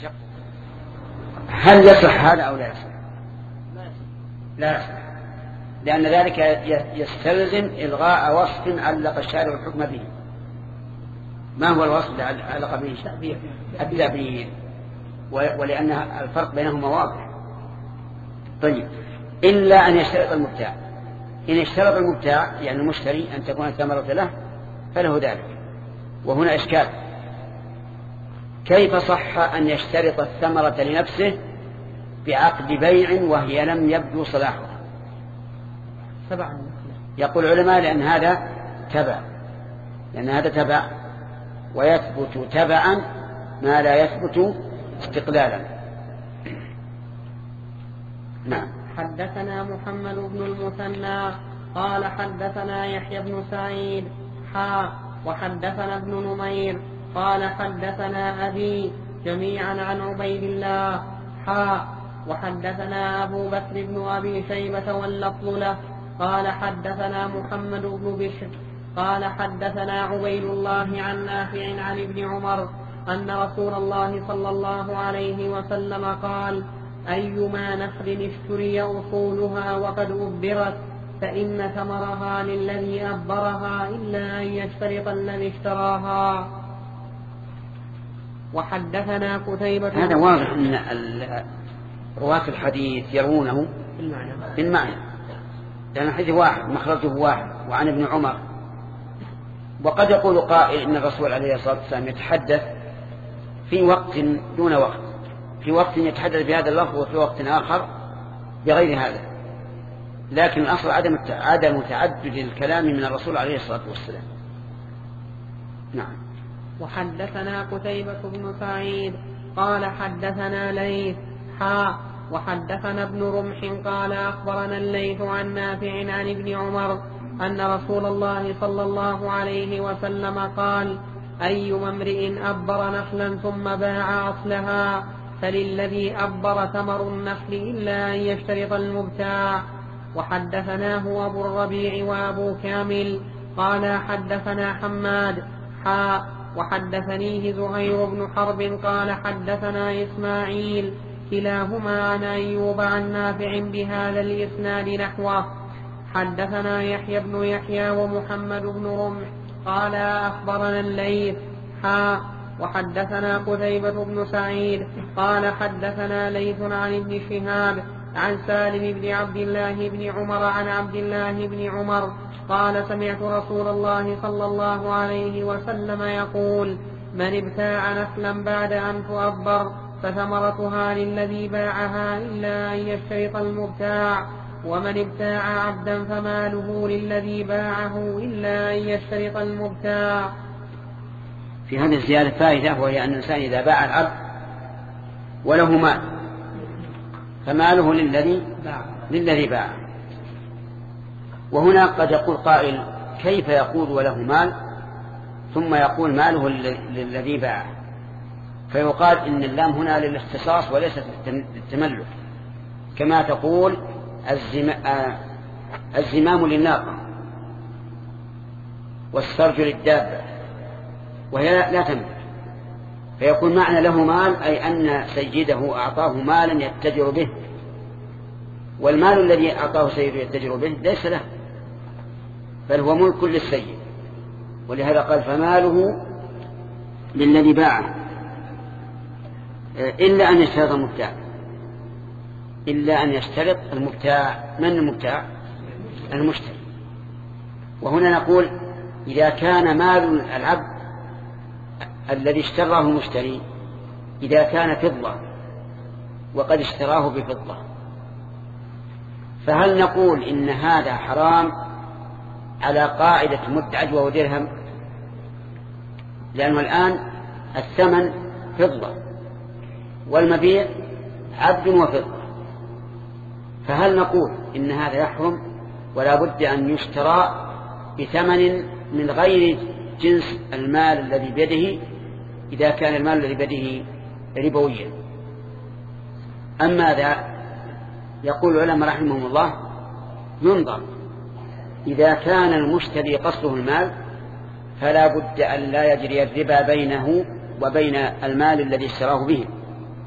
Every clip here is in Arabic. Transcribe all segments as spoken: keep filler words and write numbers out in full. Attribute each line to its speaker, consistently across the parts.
Speaker 1: هل يصح هذا أو لا يصح؟ لا يصح، لأن ذلك يستلزم إلغاء وصف علق الشارع الحكم به. ما هو الوصف الذي علق به التعبير، ولأن الفرق بينهما واضح. طيب، إلا أن يشترط المبتاع. إن اشترط المبتاع يعني المشتري أن تكون الثمرة له فله ذلك. وهنا إشكال، كيف صح أن يشترط الثمرة لنفسه بعقد بيع وهي لم يبدو صلاحها؟ يقول العلماء لأن هذا تبع، لأن هذا تبع ويثبت تبعا ما لا يثبت استقلالا. نعم.
Speaker 2: حدثنا محمد بن المثنى قال حدثنا يحيى بن سعيد حا وحدثنا ابن نمير قال حدثنا أبي جميعا عن عبيد الله حا وحدثنا أبو بكر بن أبي شيبة واللفظ له قال حدثنا محمد بن بشر قال حدثنا عبيد الله عن نافع عن ابن عمر أن رسول الله صلى الله عليه وسلم قال: أيما نخل اشتري أصولها وقد أبرت فإن ثمرها للذي أبرها إلا أن يشترط الذي اشتراها. وحدثنا قتيبة.
Speaker 1: هذا واضح أن رواة الحديث يرونه بالمعنى، لأن الحديث واحد مخرجه واحد وعن ابن عمر. وقد يقول قائل إن الرسول عليه الصلاة والسلام يتحدث في وقت دون وقت، في وقت يتحدث بهذا اللفظ وفي وقت آخر بغير هذا، لكن الأصل عدم عدم تعدد الكلام من الرسول عليه الصلاة والسلام. نعم.
Speaker 2: وحدثنا قتيبة بن سعيد قال حدثنا ليث حا وحدثنا ابن رمح قال أخبرنا الليث عن نافع عن ابن عمر أن رسول الله صلى الله عليه وسلم قال: أيما امرئ أبر نخلا ثم باع أصلها فللذي أبر ثمر النخل إلا أن يشترط المبتاع. وحدثناه أبو الربيع وأبو كامل قال حدثنا حماد حا وحدثنيه زهير بن حرب قال حدثنا إسماعيل كلاهما عن أيوب عن نافع بهذا الإسناد نحوه. حدثنا يحيى بن يحيى ومحمد بن رمح قال أخبرنا الليث حا وحدثنا قتيبة بن سعيد قال حدثنا ليث عن ابن شهاب عن سالم بن عبد الله بن عمر عن عبد الله بن عمر قال: سمعت رسول الله صلى الله عليه وسلم يقول: من ابتاع نخلا بعد أن تؤبر فثمرتها للذي باعها إلا أن يشترط المبتاع، ومن ابتاع عبدا فماله للذي باعه إلا أن يشترط المبتاع.
Speaker 1: في هذه الزيادة فائدة، وهي أن الإنسان إذا باع العبد وله مال فماله للذي للذي باع. وهنا قد يقول قائل: كيف يقول وله مال ثم يقول ماله للذي باع؟ فيقال إن اللام هنا للاختصاص وليست للتملك، كما تقول الزمام للناقة والسرج للدابة وهي لا تملك. فيكون معنى له مال أي أن سيده أعطاه مالا يتجر به، والمال الذي أعطاه سيده يتجر به ليس له بل هو ملك للسيد، ولهذا قال فماله للذي باعه إلا أن يشترط المبتاع. إلا أن يشترط المبتاع. من المبتاع؟ المشتري. وهنا نقول إذا كان مال العبد الذي اشتراه المشتري إذا كان فضة وقد اشتراه بفضة، فهل نقول إن هذا حرام على قاعدة مد عجوة ودرهم؟ لأنه الآن الثمن فضة والمبيع عبد وفضة، فهل نقول إن هذا يحرم ولا بد أن يشترى بثمن من غير جنس المال الذي بيده إذا كان المال الذي بيده ربويا؟ أما ذا يقول العلماء رحمهم الله ينظر، إذا كان المشتري قصده المال فلا بد أن لا يجري الربا بينه وبين المال الذي اشتراه به،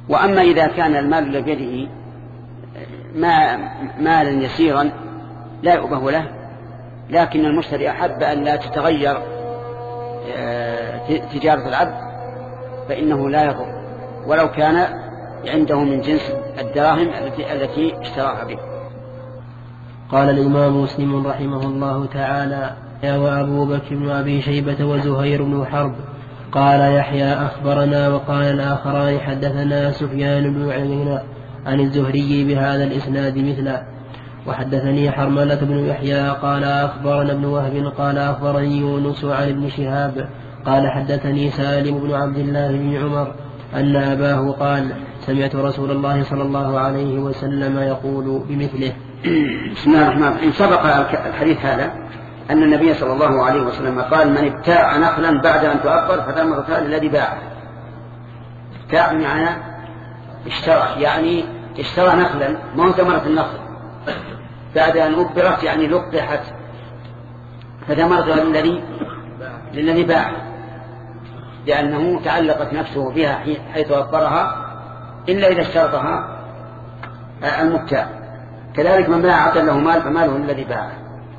Speaker 1: وأما إذا كان المال الذي بيده ما مالا يسيرا لا يؤبه له، لكن المشتري أحب أن لا تتغير تجارة العبد فإنه لا يضر ولو كان عنده من جنس الدراهم التي التي اشتراها به.
Speaker 3: قال الإمام مسلم رحمه الله تعالى: وأبو بكر بن أبي شيبة وزهير بن حرب. قال يحيى أخبرنا، وقال الآخران حدثنا سفيان بن عيينة عن الزهري بهذا الإسناد مثله. وحدثني حرملة بن يحيى قال أخبرنا ابن وهب قال أخبرني يونس عن ابن شهاب قال حدثني سالم بن عبد الله بن عمر أن أباه قال: سمعت رسول الله صلى الله عليه وسلم يقول بمثله.
Speaker 1: بسم الله الرحمن الرحيم. سبق الحديث هذا أن النبي صلى الله عليه وسلم قال: من ابتاع نخلا بعد أن تؤبر فثمرتها للذي باعه. ابتاع معنى اشترى، يعني اشترى نخلا ما هو ثمرة النخل بعد أن أبرت، يعني لقحت، فثمرتها للذي للذي باعه، لأنه تعلقت نفسه بها حيث أبرها إلا إذا اشترطها المبتاع. كذلك من باع عطى له مال فماله الذي باعه.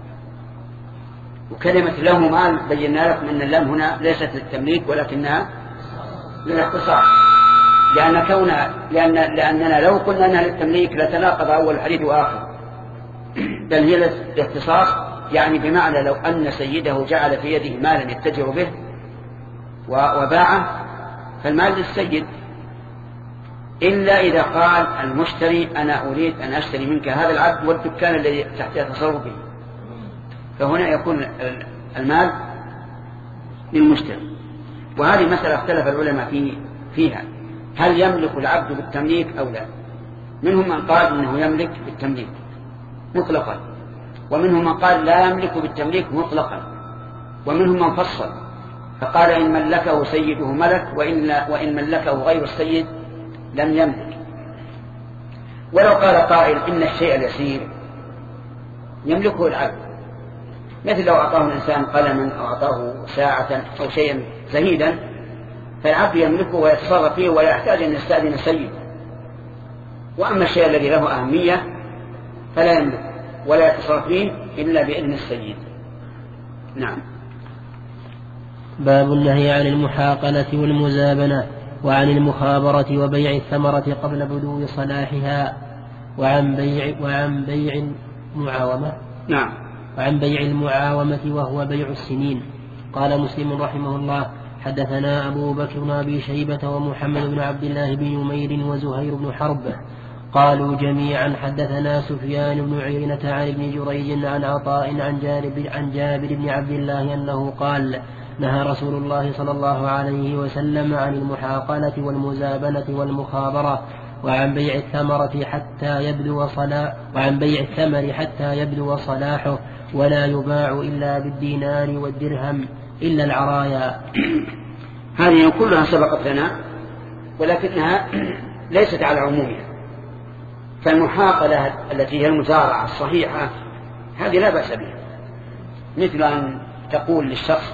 Speaker 1: وكلمة له مال بينا لكم أن اللام هنا ليست للتمليك ولكنها للاختصار، لأن كونها لأن لأننا لو قلنا أنها للتمليك لتناقض أول الحديث وآخر، بل هي للاختصاص، يعني بمعنى لو أن سيده جعل في يده مالا يتجر به وباعه فالمال للسيد، إلا إذا قال المشتري: أنا أريد أن أشتري منك هذا العبد والدكان الذي تحت تصرفه، فهنا يكون المال للمشتري. وهذه مسألة اختلف العلماء فيها، هل يملك العبد بالتمليك أو لا؟ منهم من قال إنه يملك بالتمليك مطلقا، ومنهم من قال لا يملك بالتمليك مطلقا، ومنهم من فصل فقال: إن ملكه سيده ملك، وإن, وإن ملكه غير السيد لم يملك. ولو قال قائل إن الشيء اليسير يملكه العبد، مثل لو أعطاه الإنسان قلما أو أعطاه ساعة أو شيئا زهيدا فالعبد يملكه ويتصرف فيه ولا يحتاج أن يستأذن السيد. وأما الشيء الذي له أهمية فلا يملك ولا يتصرف فيه إلا بإذن السيد. نعم.
Speaker 3: باب النهي عن المحاقلة والمزابنة وعن المخابرة وبيع الثمرة قبل بدو صلاحها وعن بيع وعن بيع المعاومة.
Speaker 1: نعم.
Speaker 3: وعن بيع المعاومة وهو بيع السنين. قال مسلم رحمه الله: حدثنا أبو بكر بن أبي شيبة ومحمد بن عبد الله بن يمير وزهير بن حرب قالوا جميعا حدثنا سفيان بن عيينة عن ابن جريج عن عطاء عن جابر, عن جابر بن عبد الله أنه قال: نهى رسول الله صلى الله عليه وسلم عن المحاقلة والمزابنة والمخابرة وعن بيع الثمرة حتى يبدو صلاح وعن بيع الثمر حتى يبدو صلاحه ولا يباع إلا بالدينار والدرهم إلا العرايا.
Speaker 1: هذه كلها سبقت لنا ولكنها ليست على عمومها. فالمحاقلة التي هي المزارعة الصحيحة هذه لا بأس بها، مثل أن تقول للشخص: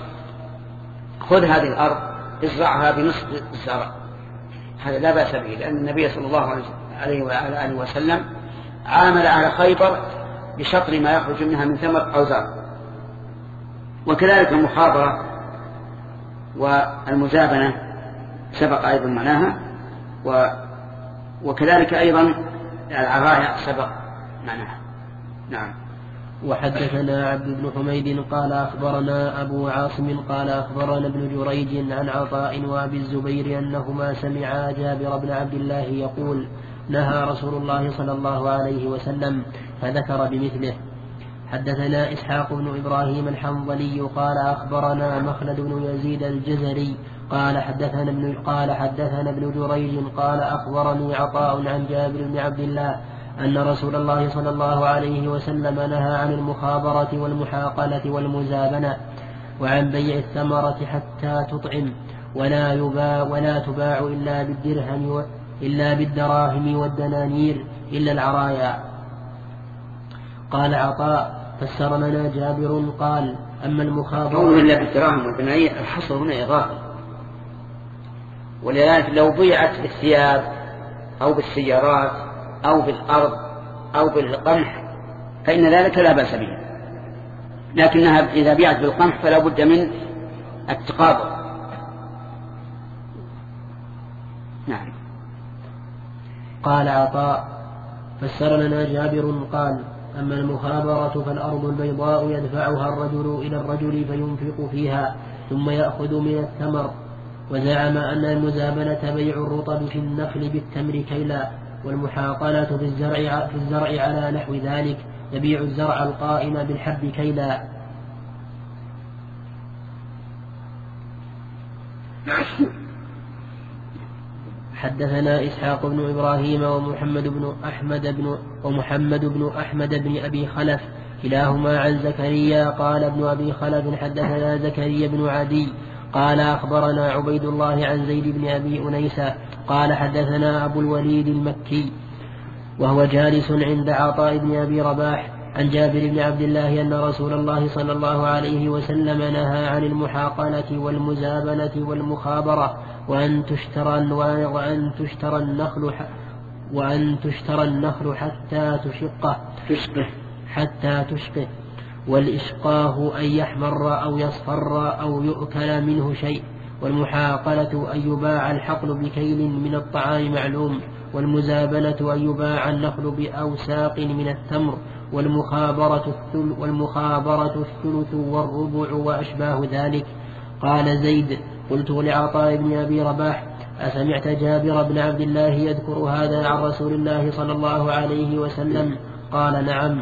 Speaker 1: خذ هذه الأرض ازرعها بنصف الزرع، هذا لا بأس به، لأن النبي صلى الله عليه وآله وسلم عامل أهل خيبر بشطر ما يخرج منها من ثمر أو زرع. وكذلك المحاضرة والمزابنة سبق أيضا معناها، و وكذلك أيضا العرايا سبق معناها. نعم.
Speaker 3: وحدثنا عبد بن حميد قال أخبرنا أبو عاصم قال أخبرنا ابن جريج عن عطاء وأبي الزبير أنهما سمعا جابر بن عبد الله يقول: نهى رسول الله صلى الله عليه وسلم، فذكر بمثله. حدثنا إسحاق بن إبراهيم الحنظلي قال أخبرنا مخلد بن يزيد الجزري قال حدثنا ابن قال حدثنا ابن جريج قال أخبرني عطاء عن جابر بن عبد الله أن رسول الله صلى الله عليه وسلم نهى عن المخابرة والمحاقلة والمزابنة وعن بيع الثمرة حتى تطعم ولا يباع ولا تباع إلا بالدرهم إلا بالدراهم والدنانير إلا العرايا. قال عطاء: فسر لنا جابر قال: أما المخابرة
Speaker 1: إلا بالدراهم والدنانير، الحصر هنا إضافة، ولذلك لو بيعت بالثياب أو بالسيارات أو بالأرض أو بالقمح فإن ذلك لا بأس به، لكنها إذا بيعت بالقمح فلا بد من التقابض. نعم.
Speaker 3: قال عطاء: فسر لنا جابر قال: أما المخابرة فالأرض البيضاء يدفعها الرجل إلى الرجل فينفق فيها ثم يأخذ من الثمر. وزعم أن المزابنة بيع الرطب في النخل بالتمر كيلا، والمحاقلة في الزرع, في الزرع على نحو ذلك، يبيع الزرع القائم بالحب كيلا. حدثنا إسحاق بن إبراهيم ومحمد بن أحمد بن ومحمد بن أحمد بن أبي خلف كلاهما عن زكريا قال ابن أبي خلف حدثنا زكريا بن عدي قال أخبرنا عبيد الله عن زيد بن أبي أنيسة قال حدثنا أبو الوليد المكي وهو جالس عند عطاء بن أبي رباح عن جابر بن عبد الله أن رسول الله صلى الله عليه وسلم نهى عن المحاقلة والمزابنة والمخابرة وأن تشترى وأن تشترى النخل وأن تشترى النخل حتى تشقه
Speaker 1: تشقه
Speaker 3: حتى تشقه والإشقاه أن يحمر أو يصفر أو يؤكل منه شيء، والمحاقلة أن يباع الحقل بكيل من الطعام معلوم، والمزابنة أن يباع النخل بأوساق من التمر، والمخابرة الثلث, والمخابرة الثلث والربع وأشباه ذلك. قال زيد: قلت لعطاء بن أبي رباح: أسمعت جابر بن عبد الله يذكر هذا عن رسول الله صلى الله عليه وسلم؟ قال: نعم.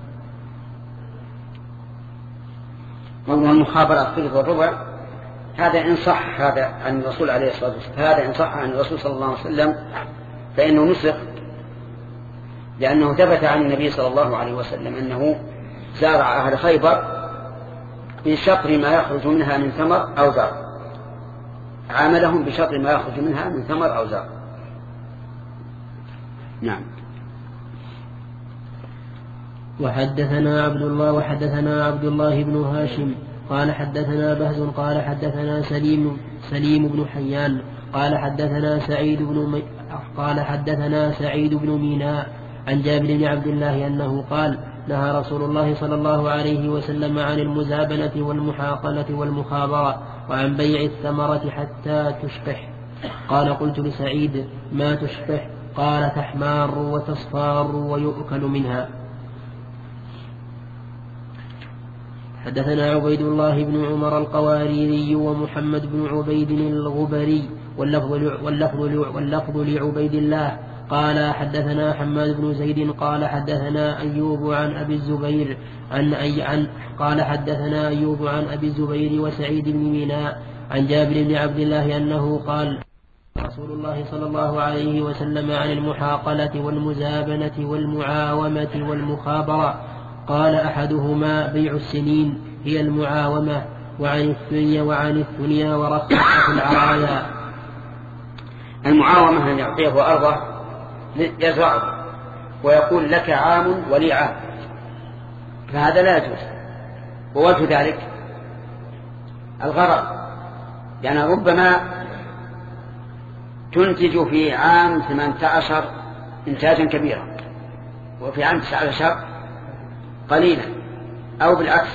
Speaker 1: موضوع المخابرة الثلث والربع هذا إن صح هذا عن الرسول عليه الصلاة والسلام، هذا إن صح عن الرسول صلى الله عليه وسلم فإنه نسخ، لأنه ثبت عن النبي صلى الله عليه وسلم أنه زارع أهل خيبر بشطر ما يخرج منها من ثمر أو زرع، عاملهم بشطر ما يخرج منها من ثمر أو زرع. نعم.
Speaker 3: وحدثنا عبد الله وحدثنا عبد الله بن هاشم قال حدثنا بهز قال حدثنا سليم سليم بن حيان قال حدثنا سعيد بن مي... قال حدثنا سعيد بن ميناء عن جابر بن عبد الله أنه قال: نهى رسول الله صلى الله عليه وسلم عن المزابنة والمحاقلة والمخابرة وعن بيع الثمرة حتى تشقح. قال: قلت لسعيد: ما تشقح؟ قال: تحمار وتصفار ويؤكل منها. حدثنا عبيد الله بن عمر القواريري ومحمد بن عبيد الغبري واللفظ, واللفظ, واللفظ لعبيد الله قال حدثنا حماد بن زيد قال حدثنا أيوب عن أبي الزبير عن أي عن قال حدثنا أيوب عن أبي الزبير وسعيد بن ميناء عن جابر بن عبد الله أنه قال: رسول الله صلى الله عليه وسلم عن المحاقلة والمزابنة والمعاومة والمخابرة. قال: أحدهما بيع السنين هي المعاومة، وعن الثنيا وعن الثنيا ورخص في العرايا.
Speaker 1: المعاومة أن يعطيه أرضه يزرعه ويقول: لك عام ولي عام، فهذا لا يجوز. ووجه ذلك الغرض، يعني ربما تنتج في عام ثمانية عشر إنتاجا كبيرا وفي عام تسعة عشر قليلا، أو بالعكس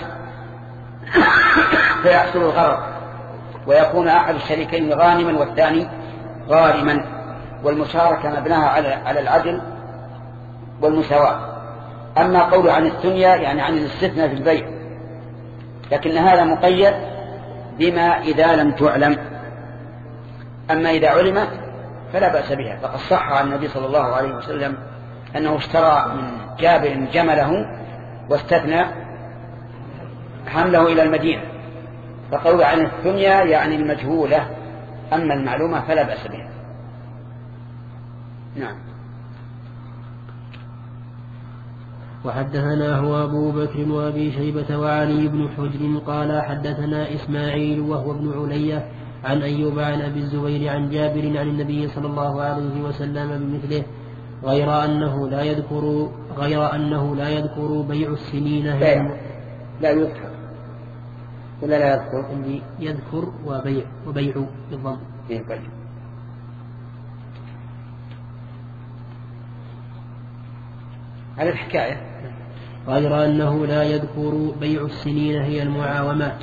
Speaker 1: فيحصل الغرض ويكون أحد الشريكين غانما والثاني غارما، والمشاركة مبناها على العدل والمساواة. أما قول عن الثنيا يعني عن الاستثناء في البيع، لكن هذا مقيد بما إذا لم تعلم، أما إذا علمت فلا بأس بها. فقد صح عن النبي صلى الله عليه وسلم أنه اشترى من جابر جمله واستثنى حمله إلى المدينة، فقول عن الثنيا يعني المجهولة، أما المعلومة فلا بأس بها. نعم.
Speaker 3: وحدثنا هو أبو بكر وأبي شيبة وعلي بن حجر قال حدثنا إسماعيل وهو ابن علية عن أيوب عن أبي الزبير عن جابر عن النبي صلى الله عليه وسلم بمثله، غير أنه لا يذكر غير أنه لا يذكر بيع السنين.
Speaker 1: لا, لا يذكر ولا لا يذكر
Speaker 3: يذكر وبيع وبيع بالضم.
Speaker 1: على الحكاية،
Speaker 3: غير أنه لا يذكر بيع السنين هي المعاومات.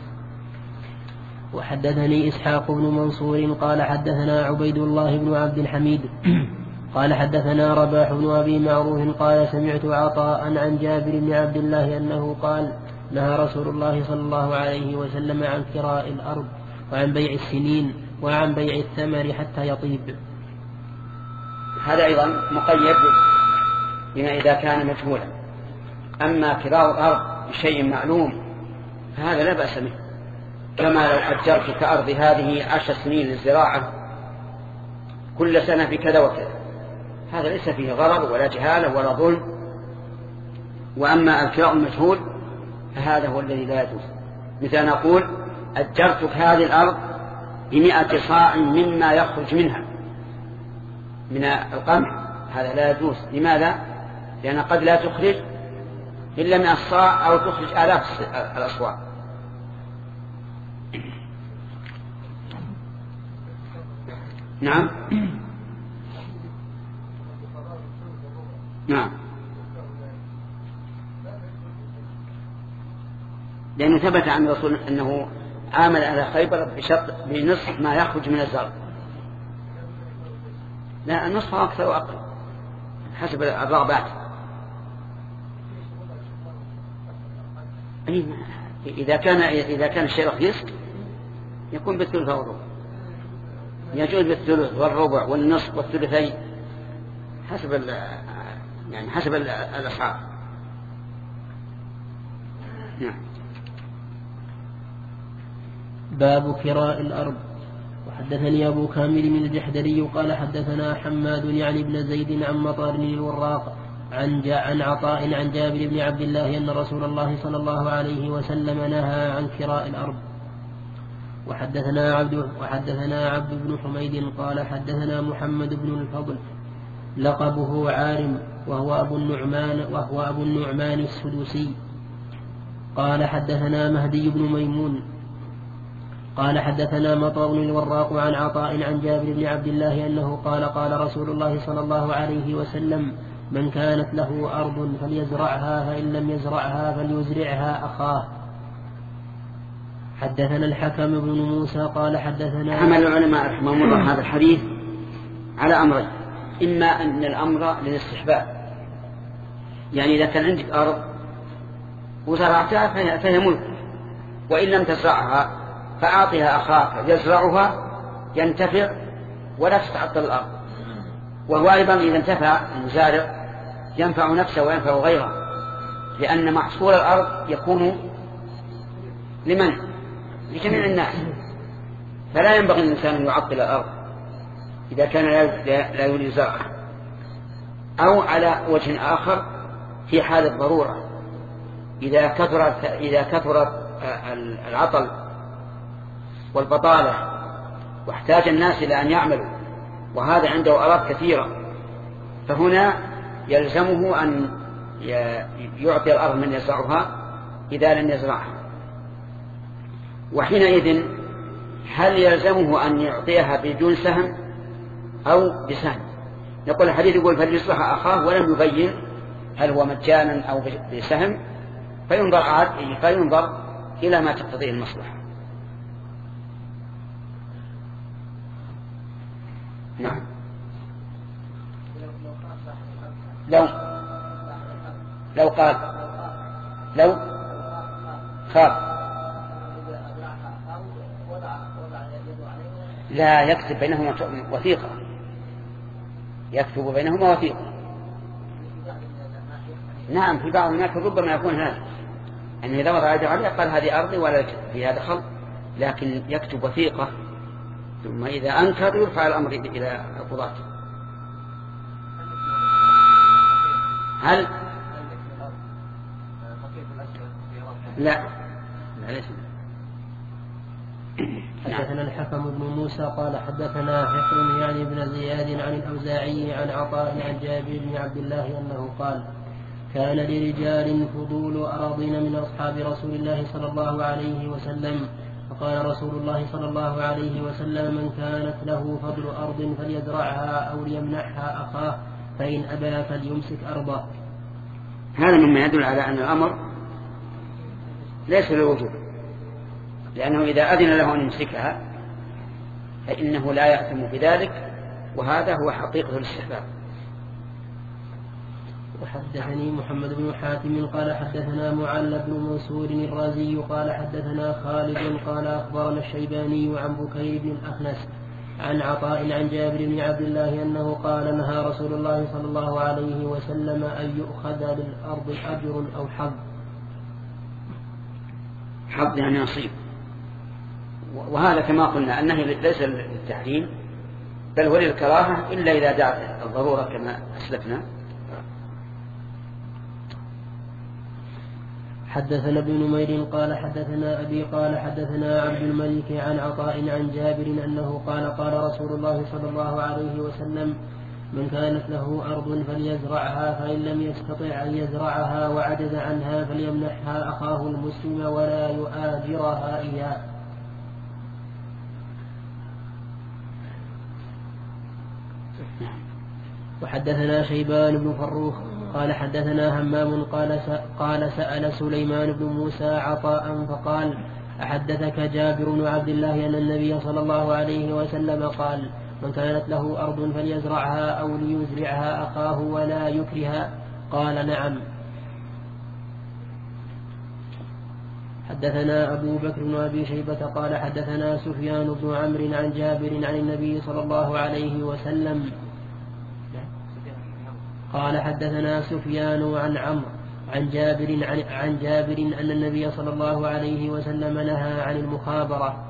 Speaker 3: وحدثني إسحاق بن منصور قال حدثنا عبيد الله بن عبد الحميد قال حدثنا رباح بن أبي معروف قال سمعت عطاء عن جابر بن عبد الله أنه قال نهى رسول الله صلى الله عليه وسلم عن كراء الأرض وعن بيع السنين وعن بيع الثمر حتى يطيب.
Speaker 1: هذا أيضا مقيد بما إذا كان مجهولا. أما كراء الأرض بشيء معلوم فهذا لا بأس به، كما لو أجرت كأرض هذه عشر سنين للزراعة كل سنة بكذا وكذا، هذا ليس فيه غرر ولا جهالة ولا ظلم. وأما الكراء المجهول فهذا هو الذي لا يجوز. مثل نقول أجرتك هذه الأرض بمئة صاع مما يخرج منها من القمح، هذا لا يجوز. لماذا؟ لأن قد لا تخرج إلا مئة صاع أو تخرج آلاف الأصواع. نعم نعم، لأنه ثبت عن الرسول أنه عامل على خيبر بشرط بنصف ما يخرج من الزرع. لا، النصف أكثر وأقل حسب الرغبات. إذا كان إذا كان الشيء رخيص يكون بالثلث والربع، يجوز بالثلث والربع والنصف والثلثين حسب يعني حسب الأسعار. نعم.
Speaker 3: باب كراء الأرض. وحدثني أبو كامل من الجحدري قال حدثنا حماد يعني بن زيد عن مطار الوراق عن عن عطاء عن جابر بن عبد الله أن رسول الله صلى الله عليه وسلم نهى عن كراء الأرض. وحدثنا عبد وحدثنا عبد بن حميد قال حدثنا محمد بن الفضل لقبه عارم وهو أبو النعمان وهو أبو النعمان السدوسي قال حدثنا مهدي بن ميمون قال حدثنا مطار الوراق عن عطاء عن جابر بن عبد الله أنه قال قال رسول الله صلى الله عليه وسلم من كانت له أرض فليزرعها فإن لم يزرعها فليزرعها أخاه. حدثنا الحكم بن موسى قال حدثنا.
Speaker 1: حمل العلماء رحمهم الله هذا الحديث على أمرين: إما أن الأمر للاستحباب، يعني إذا كان عندك أرض وزرعتها فهي ملك، وإن لم تزرعها فأعطها أخاك يزرعها ينتفع ولا تتعطل الأرض. وهو أيضا إذا انتفع المزارع ينفع نفسه وينفع غيره، لأن محصول الأرض يكون لمن؟ لجميع الناس، فلا ينبغي الإنسان أن يعطل الأرض إذا كان لا يريد زرعها. أو على وجه آخر في حال الضرورة، إذا كثرت إذا كثرت العطل والبطالة واحتاج الناس إلى أن يعملوا وهذا عنده أراض كثيرة، فهنا يلزمه أن يعطي الأرض من يزرعها إذا لم يزرعها. وحينئذ هل يلزمه أن يعطيها بدون سهم أو بسهم؟ نقول الحديث يقول فليصلح أخاه ولم يبين هل هو مجانا أو بسهم، فينظر, عاد فينظر إلى ما تقتضيه المصلحة. نعم. لو لو قال لو خاف لا يكتب بينهما وثيقة، يكتب بينهما وثيقة. نعم، في بعض الناس ربما يكون هذا أن إذا وضع يده عليه قال هذه أرضي ولا فيها دخل، لكن يكتب وثيقة ثم إذا أنكر يرفع الأمر إلى القضاة. هل لا لا ليس.
Speaker 3: حدثنا الحكم بن موسى قال حدثنا حكم يعني بن زياد عن الأوزاعي عن عطاء عن جابر بن عبد الله أنه قال كان لرجال فضول أراضين من أصحاب رسول الله صلى الله عليه وسلم، فقال رسول الله صلى الله عليه وسلم من كانت له فضل أرض فليزرعها أو ليمنحها أخاه، فإن أبى فليمسك أرضه.
Speaker 1: هذا مما يدل على أن الأمر ليس للوجوب، لأنه إذا أذن له أن يمسكها فإنه لا يأثم بذلك، وهذا هو حقيقة الاستحباب.
Speaker 3: وحدثني محمد بن حاتم قال حدثنا معل بن منصور الرازي قال حدثنا خالد قال أخبرنا الشيباني عن بكير بن الأخنس عن عطاء عن جابر بن عبد الله أنه قال نهى رسول الله صلى الله عليه وسلم أن يؤخذ للأرض أجر أو حظ.
Speaker 1: حظ يعني نصيب، وهذا كما قلنا أنه ليس للتحريم بل هو للكراهة إلا إذا دعت الضرورة كما أسلفنا.
Speaker 3: حدثنا ابن نمير قال حدثنا أبي قال حدثنا عبد الملك عن عطاء عن جابر أنه قال قال رسول الله صلى الله عليه وسلم من كانت له أرض فليزرعها فإن لم يستطع أن يزرعها وعجز عنها فليمنحها أخاه المسلم ولا يؤاجرها إياه. وحدثنا شيبان بن فروخ قال حدثنا همام قال قال سأل سليمان بن موسى عطاء فقال أحدثك جابر بن عبد الله أن النبي صلى الله عليه وسلم قال من كانت له أرض فليزرعها أو ليزرعها أخاه ولا يكرها؟ قال نعم. حدثنا أبو بكر بن أبي شيبة قال حدثنا سفيان بن عمرو عن جابر عن النبي صلى الله عليه وسلم قال حدثنا سفيان عن عمرو عن جابر عن, عن جابر أن النبي صلى الله عليه وسلم نهى عن المخابرة.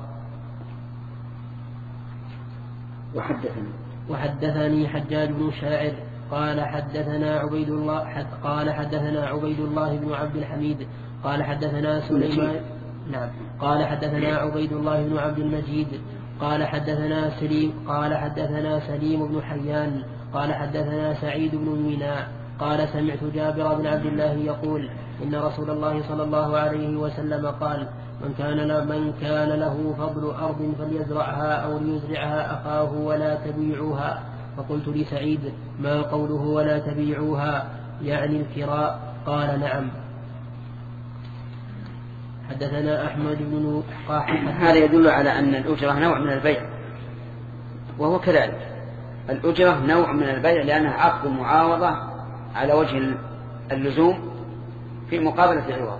Speaker 1: وحدثني
Speaker 3: وحدثني حجاج بن شاعر قال حدثنا عبيد الله حد قال حدثنا عبيد الله بن عبد الحميد قال حدثنا سليمان نعم قال حدثنا عبيد الله بن عبد المجيد قال حدثنا سليم قال حدثنا سليم بن حيان قال حدثنا سعيد بن ميناء قال سمعت جابر بن عبد الله يقول إن رسول الله صلى الله عليه وسلم قال من كان من كان له فضل أرض فليزرعها أو ليزرعها أخاه ولا تبيعوها. فقلت لسعيد ما قوله ولا تبيعوها يعني الكراء؟ قال نعم. حدثنا أحمد بن
Speaker 1: هذا يدل على أن الأجرة نوع من البيع، وهو كذلك الأجرة نوع من البيع لأنها عقد معاوضة على وجه اللزوم في مقابلة العوض.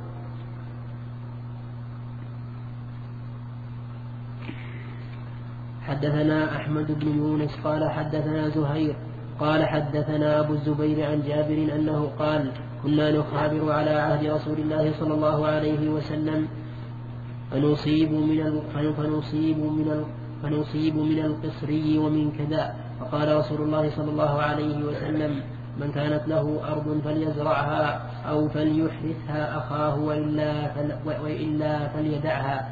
Speaker 3: حدثنا أحمد بن يونس قال حدثنا زهير قال حدثنا أبو الزبير عن جابر أنه قال كنا نخابر على عهد رسول الله صلى الله عليه وسلم فنصيب من فنصيب من فنصيب من القصري ومن كذا، فقال رسول الله صلى الله عليه وسلم من كانت له أرض فليزرعها أو فليحرثها أخاه وإلا, فل وإلا فليدعها.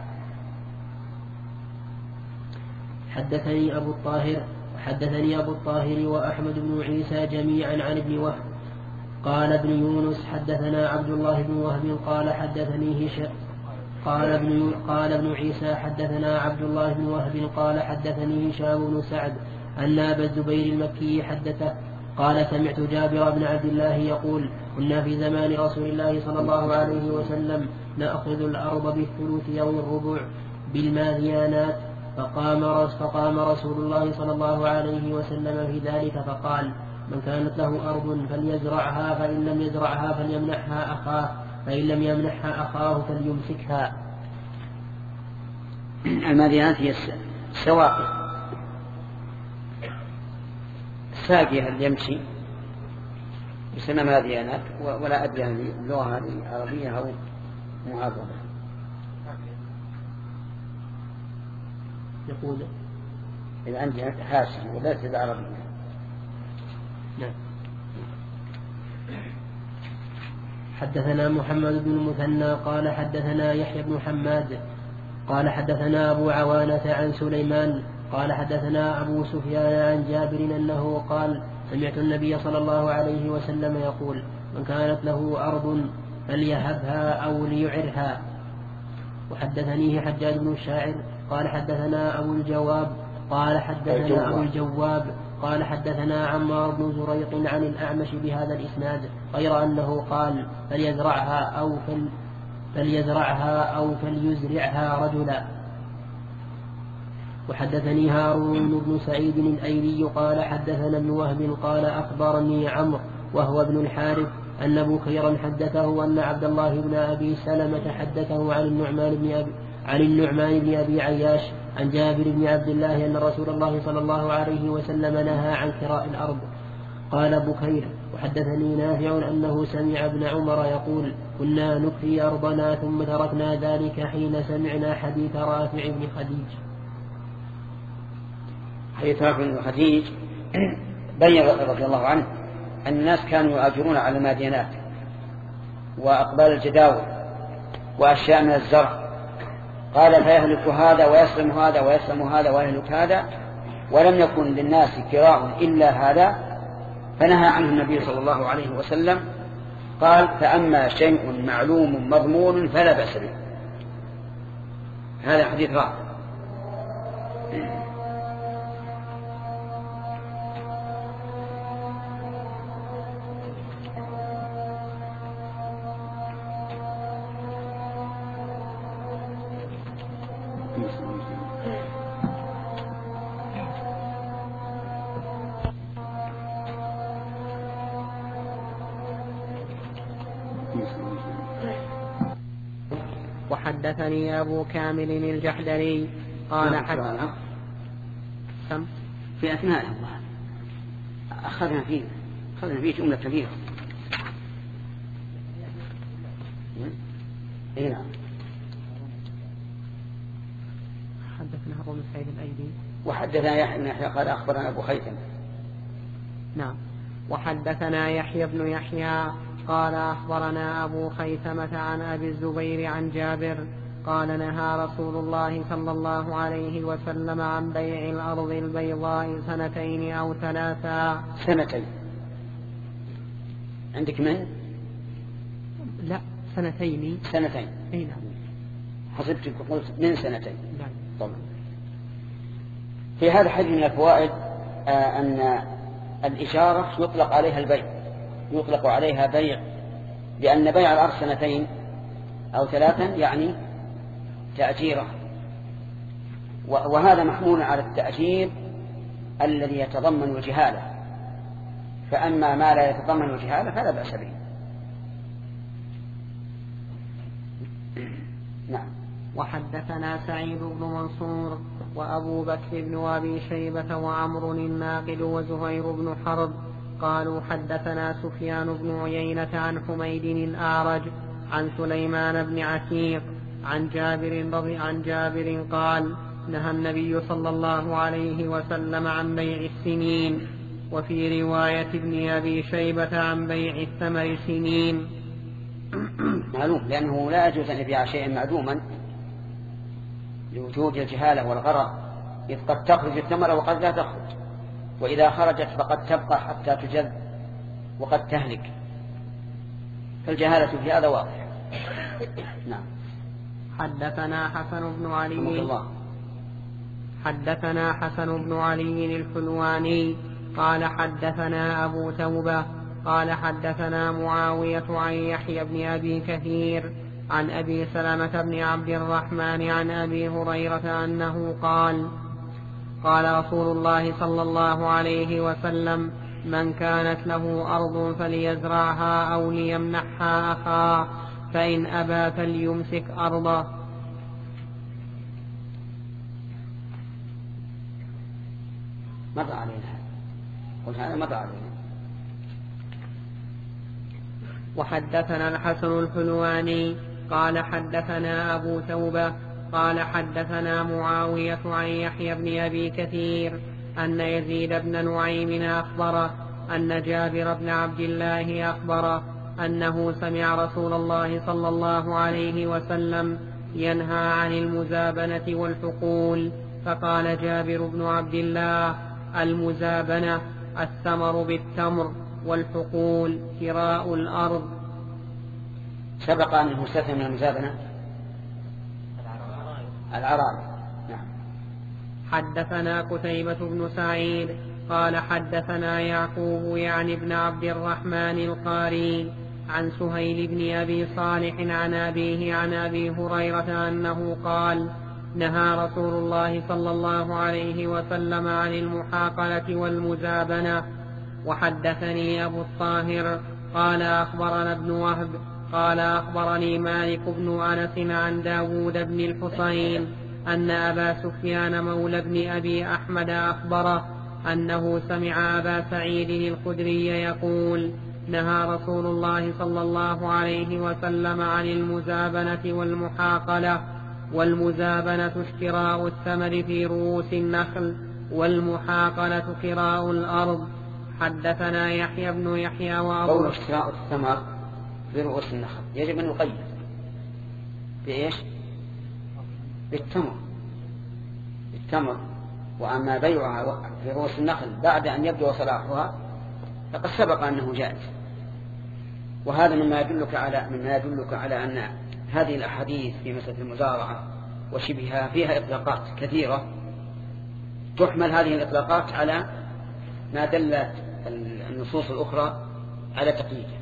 Speaker 3: حدثني أبو الطاهر حدثني أبو الطاهر وأحمد بن عيسى جميعا عن ابن وهب قال ابن يونس حدثنا عبد الله بن وهب قال حدثني هشام قال ابن قال ابن عيسى حدثنا عبد الله بن وهب قال حدثني هشام بن سعد أن أبا الزبير المكي حدثه قال سمعت جابر بن عبد الله يقول كنا في زمان رسول الله صلى الله عليه وسلم نأخذ الأرض بالثلث أو الربع بالماديانات، فقام فقام رسول الله صلى الله عليه وسلم في ذلك فقال من كانت له أرض فليزرعها فإن لم يزرعها فليمنحها أخاه فإن لم يمنحها أخاه فليمسكها.
Speaker 1: الماديانات هي السواقي الساقية اللي يمشي يسمى ماديانات، ولا أدري عن اللغة هذه عربية أو معاصرة.
Speaker 3: يقول
Speaker 1: إذا عندي حاشية وليست عربية.
Speaker 3: نعم. حدثنا محمد بن المثنى قال حدثنا يحيى بن حماد قال حدثنا أبو عوانة عن سليمان قال حدثنا أبو سفيان عن جابر أنه قال سمعت النبي صلى الله عليه وسلم يقول من كانت له أرض فليهبها أو ليعرها. وحدثنيه حجاج بن الشاعر قال حدثنا أبو الجواب قال حدثنا أبو الجواب قال حدثنا عمار بن زريق عن الأعمش بهذا الإسناد غير أنه قال فليزرعها أو فل فليزرعها أو فليزرعها رجلا. وحدثني هارون بن سعيد الأيلي قال حدثنا ابن وهب قال أخبرني عمرو وهو ابن الحارث أن بكيرا حدثه أن عبد الله بن أبي سلمة حدثه عن النعمان بن أبي عن النعمان بن أبي عياش عن جابر بن عبد الله أن رسول الله صلى الله عليه وسلم نهى عن كراء الأرض. قال بكير وحدثني نافع أنه سمع ابن عمر يقول كنا نكفي أرضنا ثم تركنا ذلك حين سمعنا حديث رافع بن خديج.
Speaker 1: حديث رافع بن خديج بين رضي الله عنه أن الناس كانوا يؤجرون على المادينات وأقبال الجداول وأشياء من الزرع، قال فيهلك هذا ويسلم هذا ويسلم هذا ويهلك هذا، ولم يكن للناس كراء إلا هذا، فنهى عنه النبي صلى الله عليه وسلم. قال فأما شيء معلوم مضمون فلا بأس به. هذا حديث رافع.
Speaker 2: وحدثني أبو كامل الجحدري قال حدثنا
Speaker 1: سم في أثناء أخذنا فيه أخذنا فيه جملة كبيرة. إيه نعم.
Speaker 2: حدثنا أبو سعيد الأيلي
Speaker 1: وحدثنا يحيى بن يحيى قال أخبرنا أبو خيثم.
Speaker 2: نعم. وحدثنا يحيى بن يحيى قال أخبرنا أبو خيثمة عن أبي الزبير عن جابر قال نهى رسول الله صلى الله عليه وسلم عن بيع الأرض البيضاء سنتين أو ثلاثا.
Speaker 1: سنتين عندك من؟
Speaker 2: لا سنتين.
Speaker 1: سنتين.
Speaker 2: أي نعم.
Speaker 1: حسبتك قلت من سنتين.
Speaker 2: نعم.
Speaker 1: طبعا. في هذا الحديث من الفوائد آه أن الإشارة يطلق عليها البيع، يطلق عليها بيع، لأن بيع الأرض سنتين أو ثلاثا يعني تأجيره، وهذا محمول على التأجير الذي يتضمن الجهالة، فأما ما لا يتضمن الجهالة فلا بأس به. نعم.
Speaker 2: وحدثنا سعيد بن منصور وأبو بكر بن أبي شيبة وعمر الناقد وزهير بن حرب قالوا حدثنا سفيان بن عيينة عن حميد الأعرج عن سليمان بن عتيق عن جابر رضي عن جابر قال نهى النبي صلى الله عليه وسلم عن بيع السنين، وفي رواية ابن أبي شيبة عن بيع الثمر سنين.
Speaker 1: معلوم، لأنه لا يجوز أن يبيع شيئا معدوما لوجود الجهالة والغرر، إذ قد تخرج الثمرة وقد لا تخرج، وإذا خرجت فقد تبقى حتى تجذب وقد تهلك، فالجهالة في هذا واضح. نعم.
Speaker 2: حدثنا حسن بن علي
Speaker 1: الله.
Speaker 2: حدثنا حسن بن علي الحلواني قال حدثنا أبو توبة قال حدثنا معاوية عن يحيى بن أبي كثير عن أبي سلمة بن عبد الرحمن عن أبي هريرة أنه قال قال رسول الله صلى الله عليه وسلم من كانت له أرض فليزرعها أو ليمنحها أخاه، فإن أبى فليمسك أرضه.
Speaker 1: مضى علينا، قلت هذا مضى علينا.
Speaker 2: وحدثنا الحسن الحلواني قال حدثنا أبو توبة قال حدثنا معاوية عن يحيى بن أبي كثير أن يزيد بن نعيم أخبره أن جابر بن عبد الله أخبره أنه سمع رسول الله صلى الله عليه وسلم ينهى عن المزابنة والحقول، فقال جابر بن عبد الله المزابنة الثمر بالتمر، والحقول كراء الأرض.
Speaker 1: سبق أنه استثنى من المزابنة العرائض. نعم.
Speaker 2: حدثنا قتيبة بن سعيد قال حدثنا يعقوب يعني ابن عبد الرحمن القاري عن سهيل بن أبي صالح عن أبيه عن أبي هريرة أنه قال نهى رسول الله صلى الله عليه وسلم عن المحاقلة والمزابنة. وحدثني أبو الطاهر قال أخبرنا ابن وهب قال أخبرني مالك بن أنس عن داود بن الحسين أن أبا سفيان مولى بن أبي أحمد أخبره أنه سمع أبا سعيد الخدري يقول نهى رسول الله صلى الله عليه وسلم عن المزابنة والمحاقلة. والمزابنة اشتراء الثمر في رؤوس النخل والمحاقلة كراء الأرض. حدثنا يحيى بن يحيى وأبو
Speaker 1: قول اشتراء الثمر في رؤوس النخل يجب أن يقيد بإيش؟ بالتمر بالتمر. وأما بيعها في رؤوس النخل بعد أن يبدو صلاحها فقد سبق أنه جائز. وهذا مما يدلك على مما يدلك على أن هذه الأحاديث في مسألة المزارعة وشبهها فيها إطلاقات كثيرة تحمل هذه الإطلاقات على ما دلت النصوص الأخرى على تقييدها.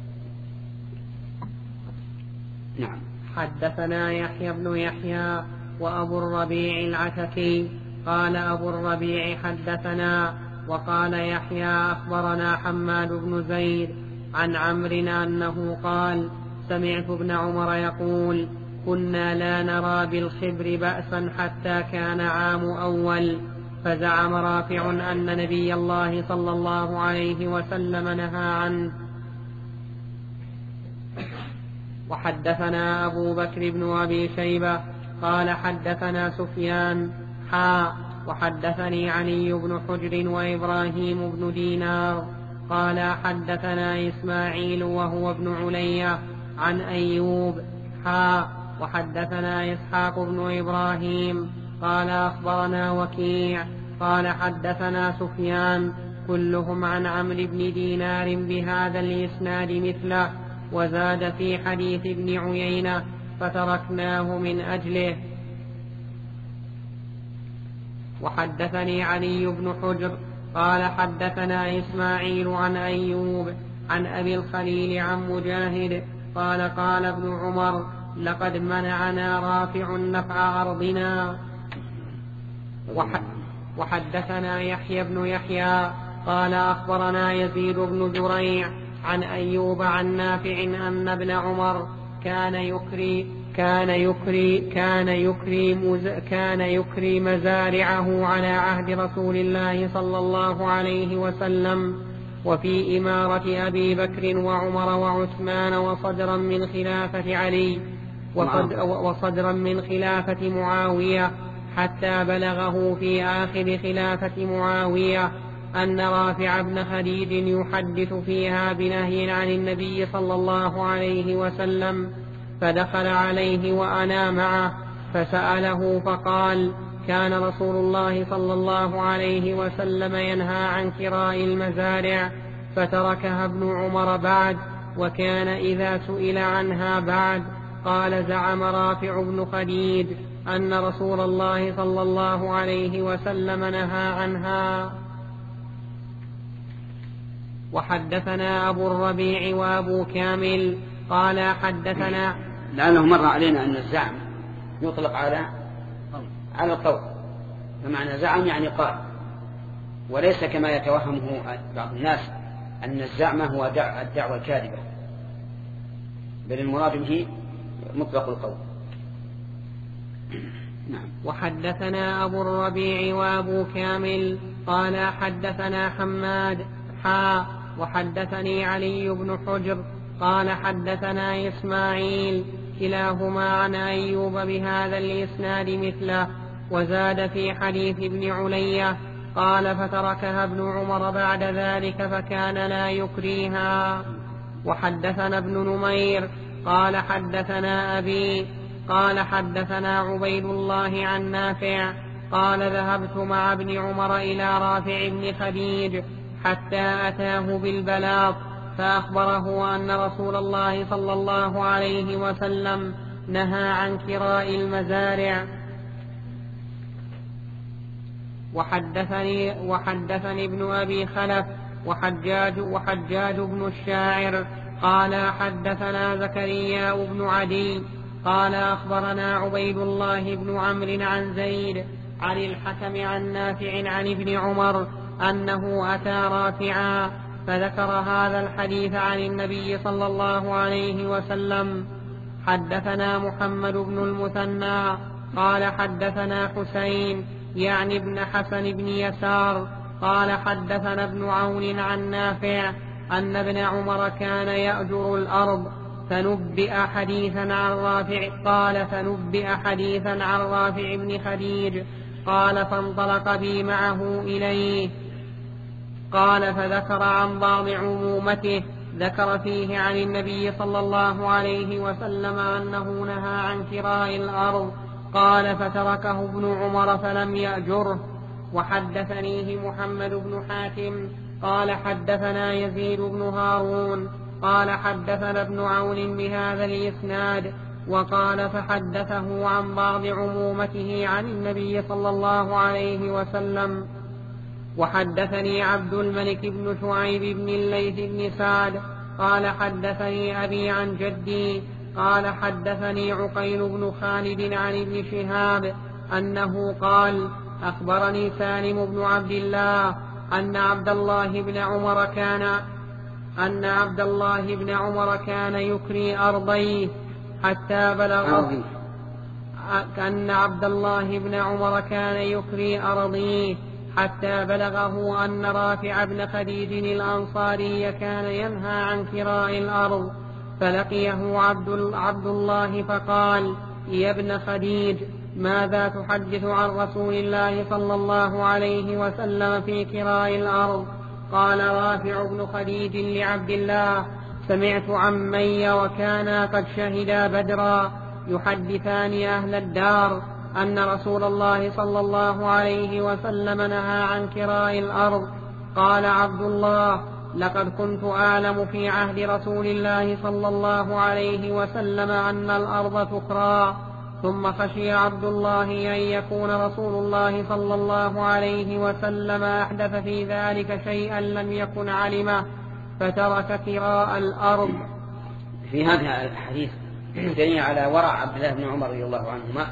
Speaker 1: نعم.
Speaker 2: حدثنا يحيى بن يحيى وأبو الربيع العتكي قال أبو الربيع حدثنا وقال يحيى أخبرنا حماد بن زيد عن عمرو أنه قال سمعت ابن عمر يقول كنا لا نرى بالخبر بأسا حتى كان عام أول. فزعم رافع أن نبي الله صلى الله عليه وسلم نهى عنه. وحدثنا أبو بكر بن أبي شيبة قال حدثنا سفيان حا وحدثني علي بن حجر وإبراهيم بن دينار قال حدثنا إسماعيل وهو ابن علية عن أيوب حا وحدثنا إسحاق بن إبراهيم قال أخبرنا وكيع قال حدثنا سفيان كلهم عن عمرو بن دينار بهذا الإسناد مثله وزاد في حديث ابن عيينة فتركناه من أجله. وحدثني علي بن حجر قال حدثنا إسماعيل عن أيوب عن أبي الخليل عن مجاهد قال قال ابن عمر لقد منعنا رافع نفع أرضنا. وحدثنا يحيى بن يحيى قال أخبرنا يزيد بن زريع عن أيوب عن نافع أن ابن عمر كان يكري كان يكري كان يكري مز كان يكري مزارعه على عهد رسول الله صلى الله عليه وسلم وفي إمارة أبي بكر وعمر وعثمان وصدرا من خلافة علي وصدرا من خلافة معاوية حتى بلغه في آخر خلافة معاوية أن رافع بن خديج يحدث فيها بنهي عن النبي صلى الله عليه وسلم. فدخل عليه وأنا معه فسأله فقال كان رسول الله صلى الله عليه وسلم ينهى عن كراء المزارع فتركها ابن عمر بعد وكان إذا سئل عنها بعد. قال زعم رافع بن خديج أن رسول الله صلى الله عليه وسلم نهى عنها. وحدثنا أبو الربيع وأبو كامل قال حدثنا
Speaker 1: لأنه مر علينا أن الزعم يطلق على على القول فمعنى زعم يعني قال وليس كما يتوهمه بعض الناس أن الزعم هو الدعوة الكاذبة بل المراد به مطلق القول. نعم.
Speaker 2: وحدثنا أبو الربيع وأبو كامل قال حدثنا حماد حا وحدثني علي بن حجر قال حدثنا إسماعيل كلاهما عن أيوب بهذا الإسناد مثله وزاد في حديث ابن علية قال فتركها ابن عمر بعد ذلك فكان لا يكريها. وحدثنا ابن نمير قال حدثنا أبي قال حدثنا عبيد الله عن نافع قال ذهبت مع ابن عمر إلى رافع بن خديج حتى أتاه بالبلاط فأخبره أن رسول الله صلى الله عليه وسلم نهى عن كراء المزارع. وحدثني, وحدثني ابن أبي خلف وحجاج, وحجاج بن الشاعر قال حدثنا زكريا بن عدي قال أخبرنا عبيد الله بن عمرو عن زيد عن الحكم عن نافع عن ابن عمر أنه أتى رافعا فذكر هذا الحديث عن النبي صلى الله عليه وسلم. حدثنا محمد بن المثنى قال حدثنا حسين يعني ابن حسن بن يسار قال حدثنا ابن عون عن نافع أن ابن عمر كان يأجر الأرض فنبئ حديثا عن رافع قال فنبئ حديثا عن رافع بن خديج قال فانطلق بي معه إليه قال فذكر عن بعض عمومته ذكر فيه عن النبي صلى الله عليه وسلم أنه نهى عن كراء الأرض قال فتركه ابن عمر فلم يأجره. وحدثنيه محمد بن حاتم قال حدثنا يزيد بن هارون قال حدثنا ابن عون بهذا الإسناد وقال فحدثه عن بعض عمومته عن النبي صلى الله عليه وسلم. وحدثني عبد الملك بن شعيب بن الليث بن سعد قال حدثني أبي عن جدي قال حدثني عقيل بن خالد عن ابن شهاب أنه قال أخبرني سالم بن عبد الله أن عبد الله بن عمر كان أن عبد الله بن عمر كان يكري أرضيه حتى بلغ أن عبد الله بن عمر كان يكري أرضيه حتى بلغه أن رافع بن خديج الأنصاري كان ينهى عن كراء الأرض فلقيه عبد, عبد الله فقال يا ابن خديج ماذا تحدث عن رسول الله صلى الله عليه وسلم في كراء الأرض؟ قال رافع بن خديج لعبد الله سمعت عمي وكانا قد شهدا بدرا يحدثان أهل الدار أن رسول الله صلى الله عليه وسلم نهى عن كراء الأرض. قال عبد الله لقد كنت أعلم في عهد رسول الله صلى الله عليه وسلم أن الأرض تكرى. ثم خشي عبد الله أن يكون رسول الله صلى الله عليه وسلم أحدث في ذلك شيئا لم يكن علمه فترك كراء الأرض.
Speaker 1: في هذا الحديث دليل على ورع عبد الله بن عمر رضي الله عنهما،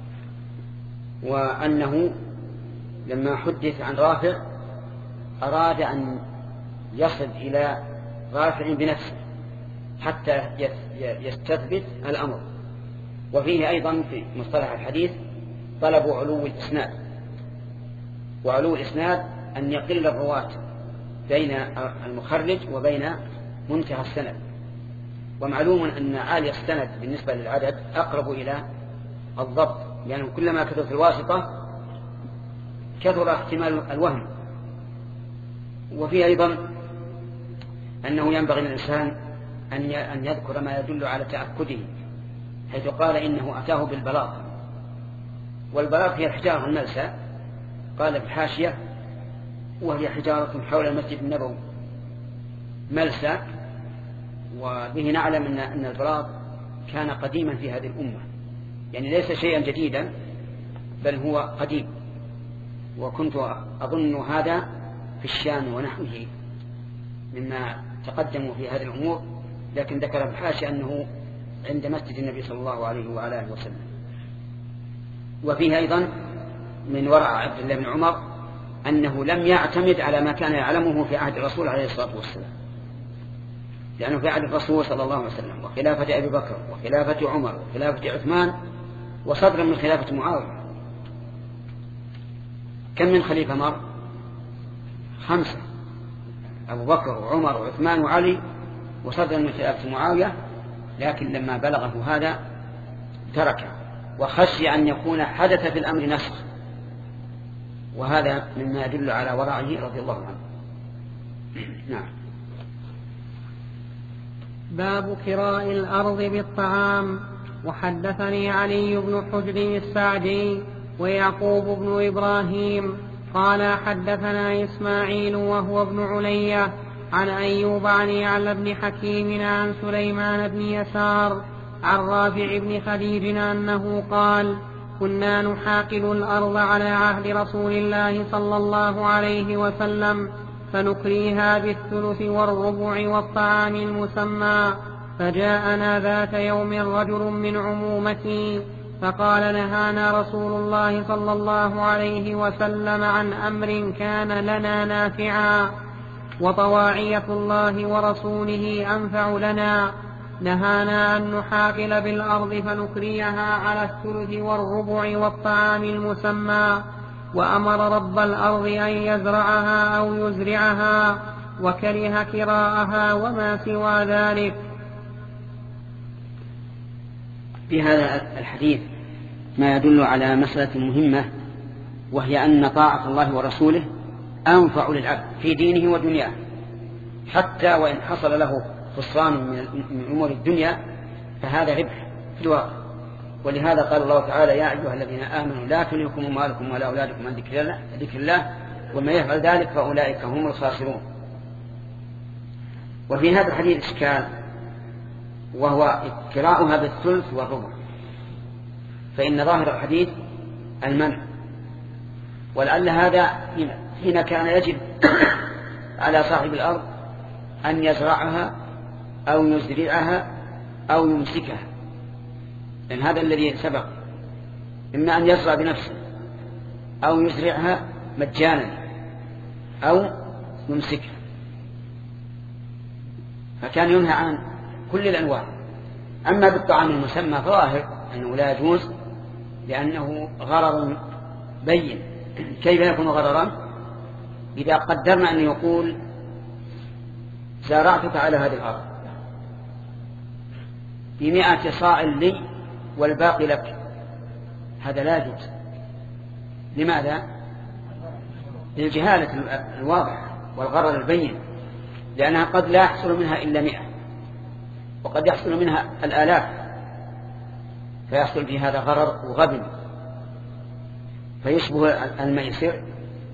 Speaker 1: وأنه لما حدث عن رافع أراد أن يصل إلى رافع بنفسه حتى يستثبت الأمر. وفيه أيضا في مصطلح الحديث طلب علو الإسناد، وعلو الإسناد أن يقل الرواة بين المخرج وبين منتهى السند. ومعلوم أن عالي السند بالنسبة للعدد أقرب إلى الضبط، لأنه يعني كلما كثرت الواسطة كثر احتمال الوهم. وفيه أيضا أنه ينبغي للإنسان أن يذكر ما يدل على تأكده، حيث قال إنه أتاه بالبلاط، والبلاط هي الحجارة الملسى، قال في الحاشية وهي حجارة حول المسجد النبوي ملسى. وبه نعلم أن البلاط كان قديما في هذه الأمة، يعني ليس شيئا جديدا بل هو قديم. وكنت أظن هذا في الشام ونحوه مما تقدموا في هذه الأمور، لكن ذكر الحاشية أنه عند مسجد النبي صلى الله عليه وعلى آله وسلم. وفيه أيضا من ورع عبد الله بن عمر أنه لم يعتمد على ما كان يعلمه في عهد الرسول عليه الصلاة والسلام، لأنه في عهد الرسول صلى الله عليه وسلم وخلافة أبي بكر وخلافة عمر وخلافة عثمان وصدرا من خلافة معاوية. كم من خليفة مر؟ خمسة، أبو بكر وعمر وعثمان وعلي وصدرا من خلافة معاوية. لكن لما بلغه هذا تركه وخشي أن يكون حدث في الأمر نسخ، وهذا مما يدل على ورعه رضي الله عنه. نعم.
Speaker 2: باب كراء الأرض بالطعام. وحدثني علي بن حجر السعدي ويعقوب بن إبراهيم قال حدثنا إسماعيل وهو ابن علية عن أيوب عن يعلى بن حكيم عن سليمان بن يسار عن رافع بن خديج أنه قال كنا نحاقل الأرض على عهد رسول الله صلى الله عليه وسلم فنكريها بالثلث والربع والطعام المسمى. فجاءنا ذات يوم رجل من عمومتي فقال نهانا رسول الله صلى الله عليه وسلم عن أمر كان لنا نافعا وطواعية الله ورسوله أنفع لنا. نهانا أن نحاقل بالأرض فنكريها على الثلث والربع والطعام المسمى، وأمر رب الأرض أن يزرعها أو يزرعها، وكره كراءها وما سوى ذلك.
Speaker 1: في هذا الحديث ما يدل على مسألة مهمة، وهي أن طاعة الله ورسوله أنفع للعبد في دينه ودنياه، حتى وإن حصل له خسران من أمور الدنيا فهذا ربح في الواقع. ولهذا قال الله تعالى يا أيها الذين آمنوا لا تلهكم أموالكم ولا أولادكم عن ذكر الله, ذكر الله ومن يفعل ذلك فأولئك هم الخاسرون. وفي هذا الحديث إشكال، وهو كراؤها بالثلث والربع، فإن ظاهر الحديث المنع، ولعل هذا حين كان يجب على صاحب الأرض أن يزرعها أو يزرعها أو يمسكها، لأن هذا الذي سبق، إما أن يزرع بنفسه أو يزرعها مجانا أو يمسكها، فكان ينهى عن كل الأنواع. أما بالطعام المسمى فظاهر أنه لا يجوز، لأنه غرر بين. كيف يكون غررا؟ إذا قدرنا أن يقول زرعتك على هذه الأرض بمئة صاع لي والباقي لك، هذا لا يجوز. لماذا؟ للجهالة الواضحة والغرر البين، لأنها قد لا يحصل منها إلا مئة، وقد يحصل منها الآلاف، فيحصل في هذا غرر وغبن، فيشبه الميسر.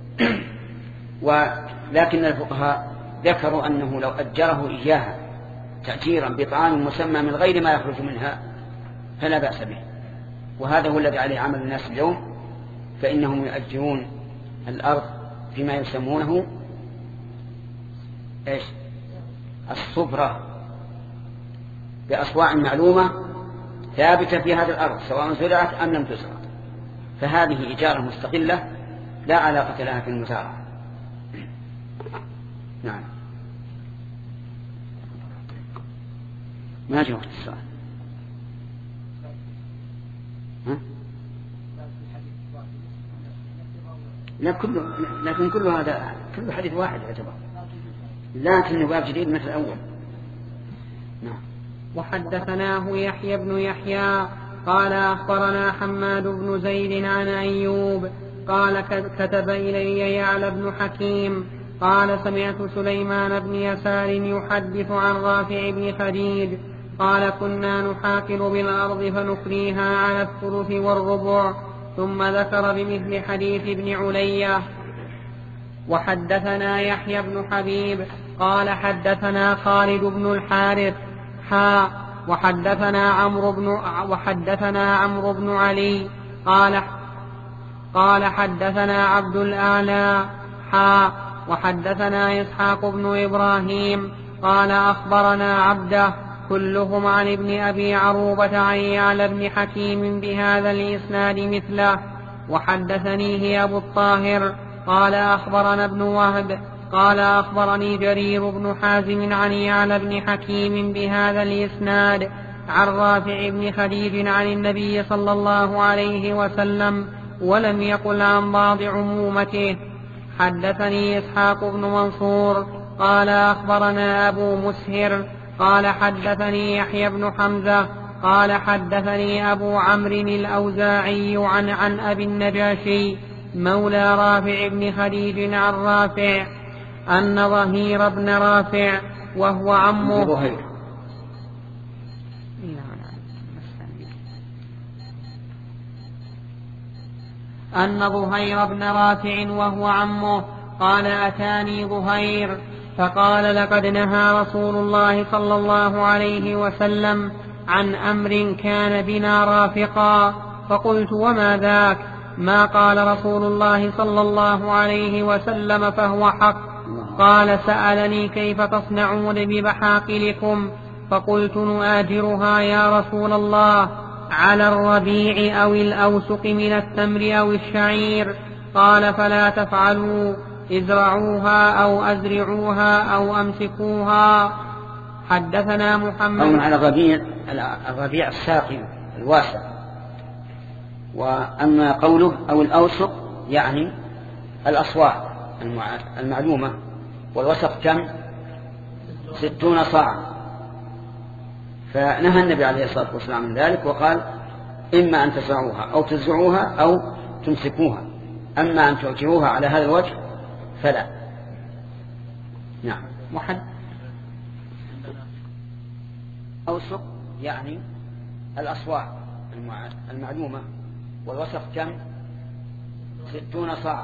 Speaker 1: ولكن الفقهاء ذكروا أنه لو أجره إياها تأجيرا بطعام مسمى من غير ما يخرج منها فلا بأس به، وهذا هو الذي عليه عمل الناس اليوم، فإنهم يؤجرون الأرض فيما يسمونه إيش؟ الصبرة، بأصواع معلومة ثابتة في هذه الأرض سواء زرعت أم لم تزرع، فهذه إجارة مستقلة لا علاقة لها في المزارعة. نعم. ما جاء وقت السؤال. ها؟ لا كله، لكن كل هذا كل حديث واحد يعتبر، لكن باب جديد مثل الأول. نعم.
Speaker 2: وحدثناه يحيى بن يحيى قال أخبرنا حماد بن زيد عن أيوب قال كتب إلي يعلى بن حكيم قال سمعت سليمان بن يسار يحدث عن رافع بن خديج قال كنا نحاقل بالأرض فنكريها على الثلث والربع، ثم ذكر بمثل حديث ابن علية. وحدثنا يحيى بن حبيب قال حدثنا خالد بن الحارث حا وحدثنا عمرو بن وحدثنا عمرو بن علي قال قال حدثنا عبد الأعلى حا وحدثنا إسحاق بن إبراهيم قال أخبرنا عبده كلهم عن ابن أبي عروبة عن يعلى بن حكيم بهذا الإسناد مثله. وحدثنيه أبو الطاهر قال أخبرنا ابن وهب قال أخبرني جرير بن حازم عن يعلى بن حكيم بهذا الإسناد عن رافع بن خديج عن النبي صلى الله عليه وسلم، ولم يقل عن بعض عمومته. حدثني إسحاق بن منصور قال أخبرنا أبو مسهر قال حدثني يحيى بن حمزة قال حدثني أبو عمرو الأوزاعي عن عن أبي النجاشي مولى رافع بن خديج عن رافع أن ظهير بن رافع وهو عمه أن ظهير بن رافع وهو عمه قال أتاني ظهير فقال لقد نهى رسول الله صلى الله عليه وسلم عن أمر كان بنا رافقا، فقلت وما ذاك؟ ما قال رسول الله صلى الله عليه وسلم فهو حق. قال سألني كيف تصنعون ببحاقلكم؟ فقلت نؤاجرها يا رسول الله على الربيع أو الأوسق من التمر أو الشعير. قال فلا تفعلوا، ازرعوها أو أزرعوها أو أمسكوها. حدثنا محمد
Speaker 1: أو على الربيع، الربيع الساقي الواسع. وأما قوله أو الأوسق يعني الأصواع المعلومة، والوسق كم؟ ستون صاعا. فنهى النبي عليه الصلاة والسلام من ذلك وقال إما أن تزرعوها أو تزرعوها أو تمسكوها، أما أن تعجروها على هذا الوجه فلا. نعم.
Speaker 2: محد
Speaker 1: أوسق يعني الأصواع المعلومة، والوسق كم؟ ستون صاعا.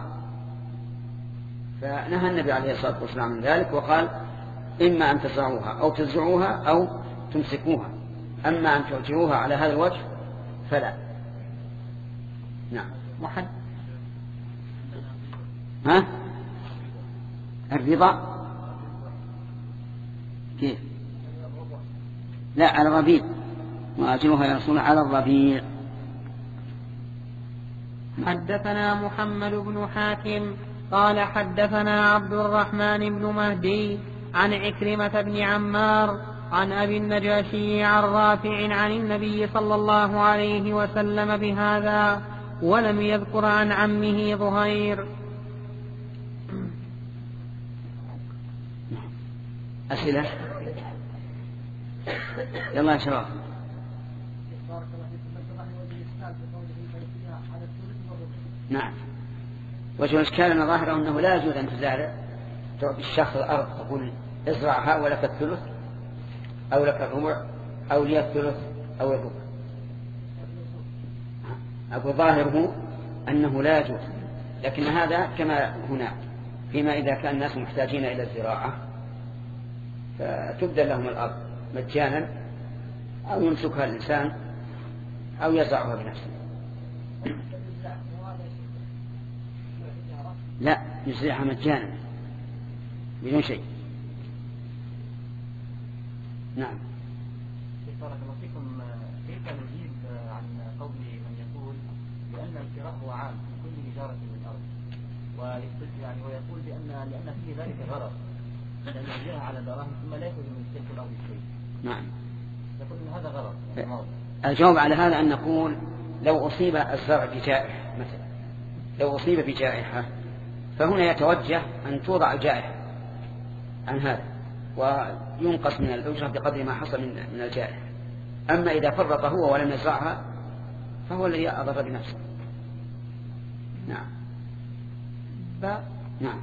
Speaker 1: فنهى النبي عليه الصلاة والسلام من ذلك وقال إما أن تزرعوها أو تزرعوها أو تمسكوها، أما أن تعجروها على هذا الوجه فلا. نعم.
Speaker 2: محد
Speaker 1: ها الرضا كيف؟ لا، على الربيع. وأجرها يا رسول الله على الربيع.
Speaker 2: حدثنا محمد بن حاتم قال حدثنا عبد الرحمن بن مهدي عن عكرمة بن عمار عن أبي النجاشي عن رافع عن النبي صلى الله عليه وسلم بهذا، ولم يذكر عن عمه ظهير.
Speaker 1: أسئلة؟ يلا يا شباب. نعم. وجه الإشكال أن ظاهره أنه لا يجوز أن تزارع تعطي الشخص الأرض تقول ازرعها ولك الثلث أو لك الربع أو لي الثلث أو الربع. أقول ظاهره أنه لا يجوز، لكن هذا كما هنا فيما إذا كان الناس محتاجين إلى الزراعة فتبدل لهم الأرض مجانا أو يمسكها الإنسان أو يزرعها بنفسه. لا، يزرعها مجانا بدون شيء. نعم.
Speaker 4: بارك الله فيكم. كيف نجيب عن قول من يقول بأن الكراء هو عام في كل إجارة للأرض، ويستدل يعني ويقول بأن لأن فيه ذلك غرض، لأن يجيها على دراهم ثم لا يأخذ من تلك الأرض شيء.
Speaker 1: نعم.
Speaker 4: يقول إن هذا غرض. يعني
Speaker 1: الجواب على هذا أن نقول لو أصيب الزرع بجائحة مثلا، لو أصيب بجائحة فهنا يتوجه أن توضع الجائحة عن هذا وينقص من الأجرة بقدر ما حصل من الجائحة. أما إذا فرط هو ولم يزرعها فهو الذي أضر بنفسه. نعم. نعم.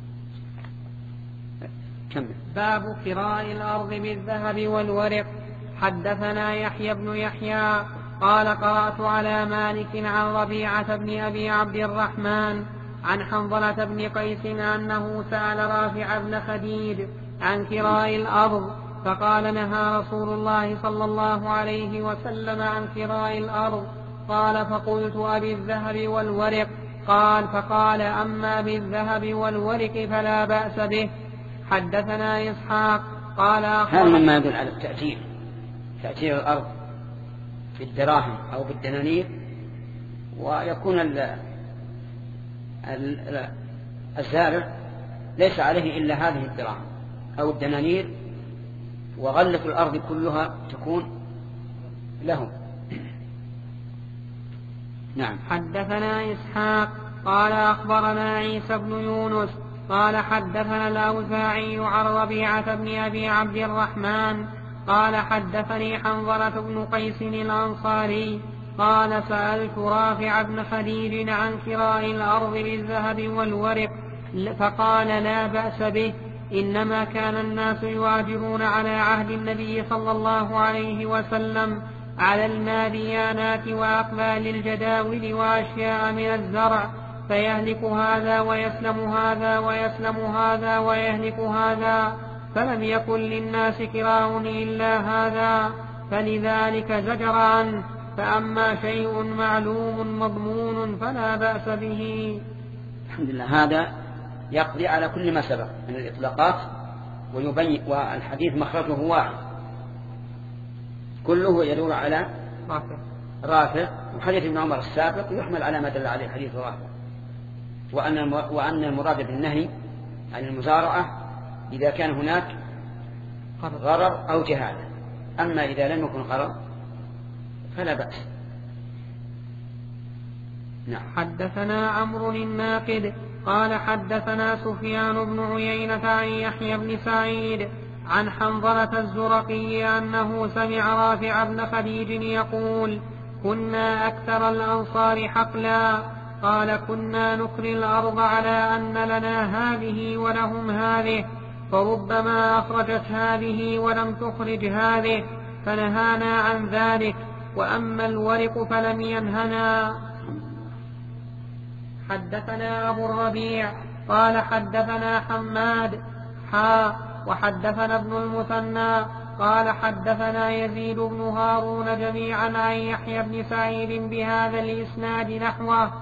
Speaker 1: كمل.
Speaker 2: باب كراء الأرض بالذهب والورق. حدثنا يحيى بن يحيى قال قرأت على مالك عن ربيعة بن أبي عبد الرحمن عن حنظلة بن قيس أنه سأل رافع بن خديج عن كراء الأرض، فقال نهى رسول الله صلى الله عليه وسلم عن كراء الأرض. قال فقلت أبي الذهب والورق؟ قال فقال أما بالذهب والورق فلا بأس به. حدثنا إسحاق قال
Speaker 1: هذا مما يدل على التأجير، تأجير الأرض بالدراهم أو بالدنانير، ويكون الزارع ليس عليه إلا هذه الدراهم أو الدنانير، وغلة الأرض كلها تكون له. نعم.
Speaker 2: حدثنا إسحاق قال أخبرنا عيسى بن يونس قال حدثنا الأوزاعي عن ربيعة بن أبي عبد الرحمن قال حدثني حنظلة بن قيس الأنصاري قال سألت رافع بن خديج عن كراء الأرض بالذهب والورق، فقال لا بأس به، إنما كان الناس يواجرون على عهد النبي صلى الله عليه وسلم على الماديانات وأقبال الجداول وأشياء من الزرع، فيهلك هذا ويسلم هذا ويسلم هذا ويهلك هذا، فلم يكن للناس كراء إلا هذا، فلذلك زجر عنه. فأما شيء معلوم مضمون فلا بأس به.
Speaker 1: الحمد لله. هذا يقضي على كل ما سبق من الإطلاقات ويبين، والحديث مخرجه واحد كله يدور على
Speaker 2: رافع
Speaker 1: رافع، وحديث ابن عمر السابق يحمل على ما دل عليه حديث رافع، وأن وأن المراد بالنهي عن المزارعة إذا كان هناك غرر أو جهالة، أما إذا لم يكن غرر فلا بأس. نعم.
Speaker 2: حدثنا عمرو الناقد قال حدثنا سفيان بن عيينة عن يحيى بن سعيد عن حنظلة الزرقي أنه سمع رافع بن خديج يقول: كنا أكثر الأنصار حقلا، قال: كنا نكري الأرض على أن لنا هذه ولهم هذه، فربما أخرجت هذه ولم تخرج هذه، فنهانا عن ذلك، وأما الورق فلم ينهنا. حدثنا أبو الربيع قال حدثنا حماد حا وحدثنا ابن المثنى قال حدثنا يزيد بن هارون جميعا عن يحيى بن سعيد بهذا الإسناد نحوه.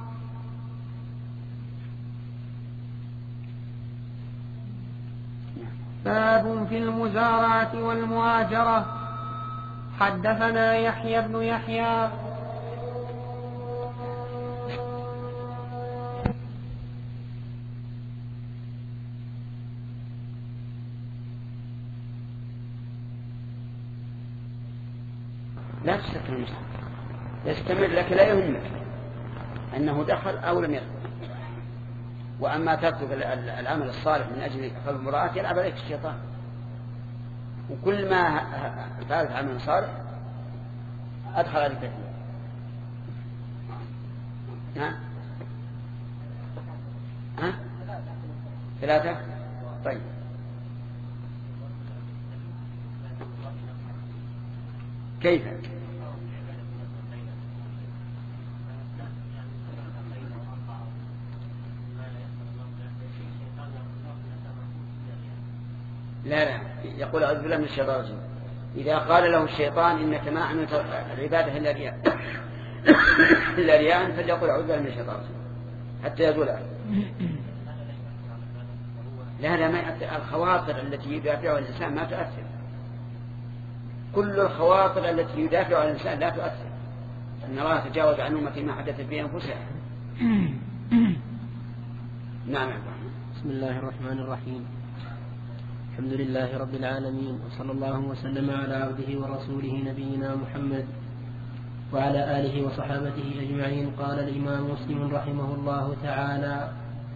Speaker 2: باب في المزارعة والمؤاجرة. حدثنا يحيى بن يحيى
Speaker 1: لا تستكمل المصحف، يستمر لك لا يهمك أنه دخل أو لم يدخل. وأما تترك العمل الصالح من أجل قلب المرأة يلعب عليك الشيطان، وكل ما فعلت عمل صالح أدخل عليك فيه. نعم. ها؟ ثلاثة. طيب. كيف؟ لا لا يقول أعوذ بالله من الشيطان الرجيم. إذا قال له الشيطان إنك ما عملت العبادة إلا رياء إلا رياء فليقول أعوذ بالله من الشيطان الرجيم حتى يزول عنه. لا لا ما يأثر. الخواطر التي يدافعها الإنسان ما تؤثر، كل الخواطر التي يدافعها الإنسان لا تؤثر. إن الله تجاوز عن أمتي ما حدث في أنفسها. نعم.
Speaker 3: بسم الله الرحمن الرحيم. الحمد لله رب العالمين، وصلى الله وسلم على عبده ورسوله نبينا محمد وعلى آله وصحابته أجمعين. قال الإمام مسلم رحمه الله تعالى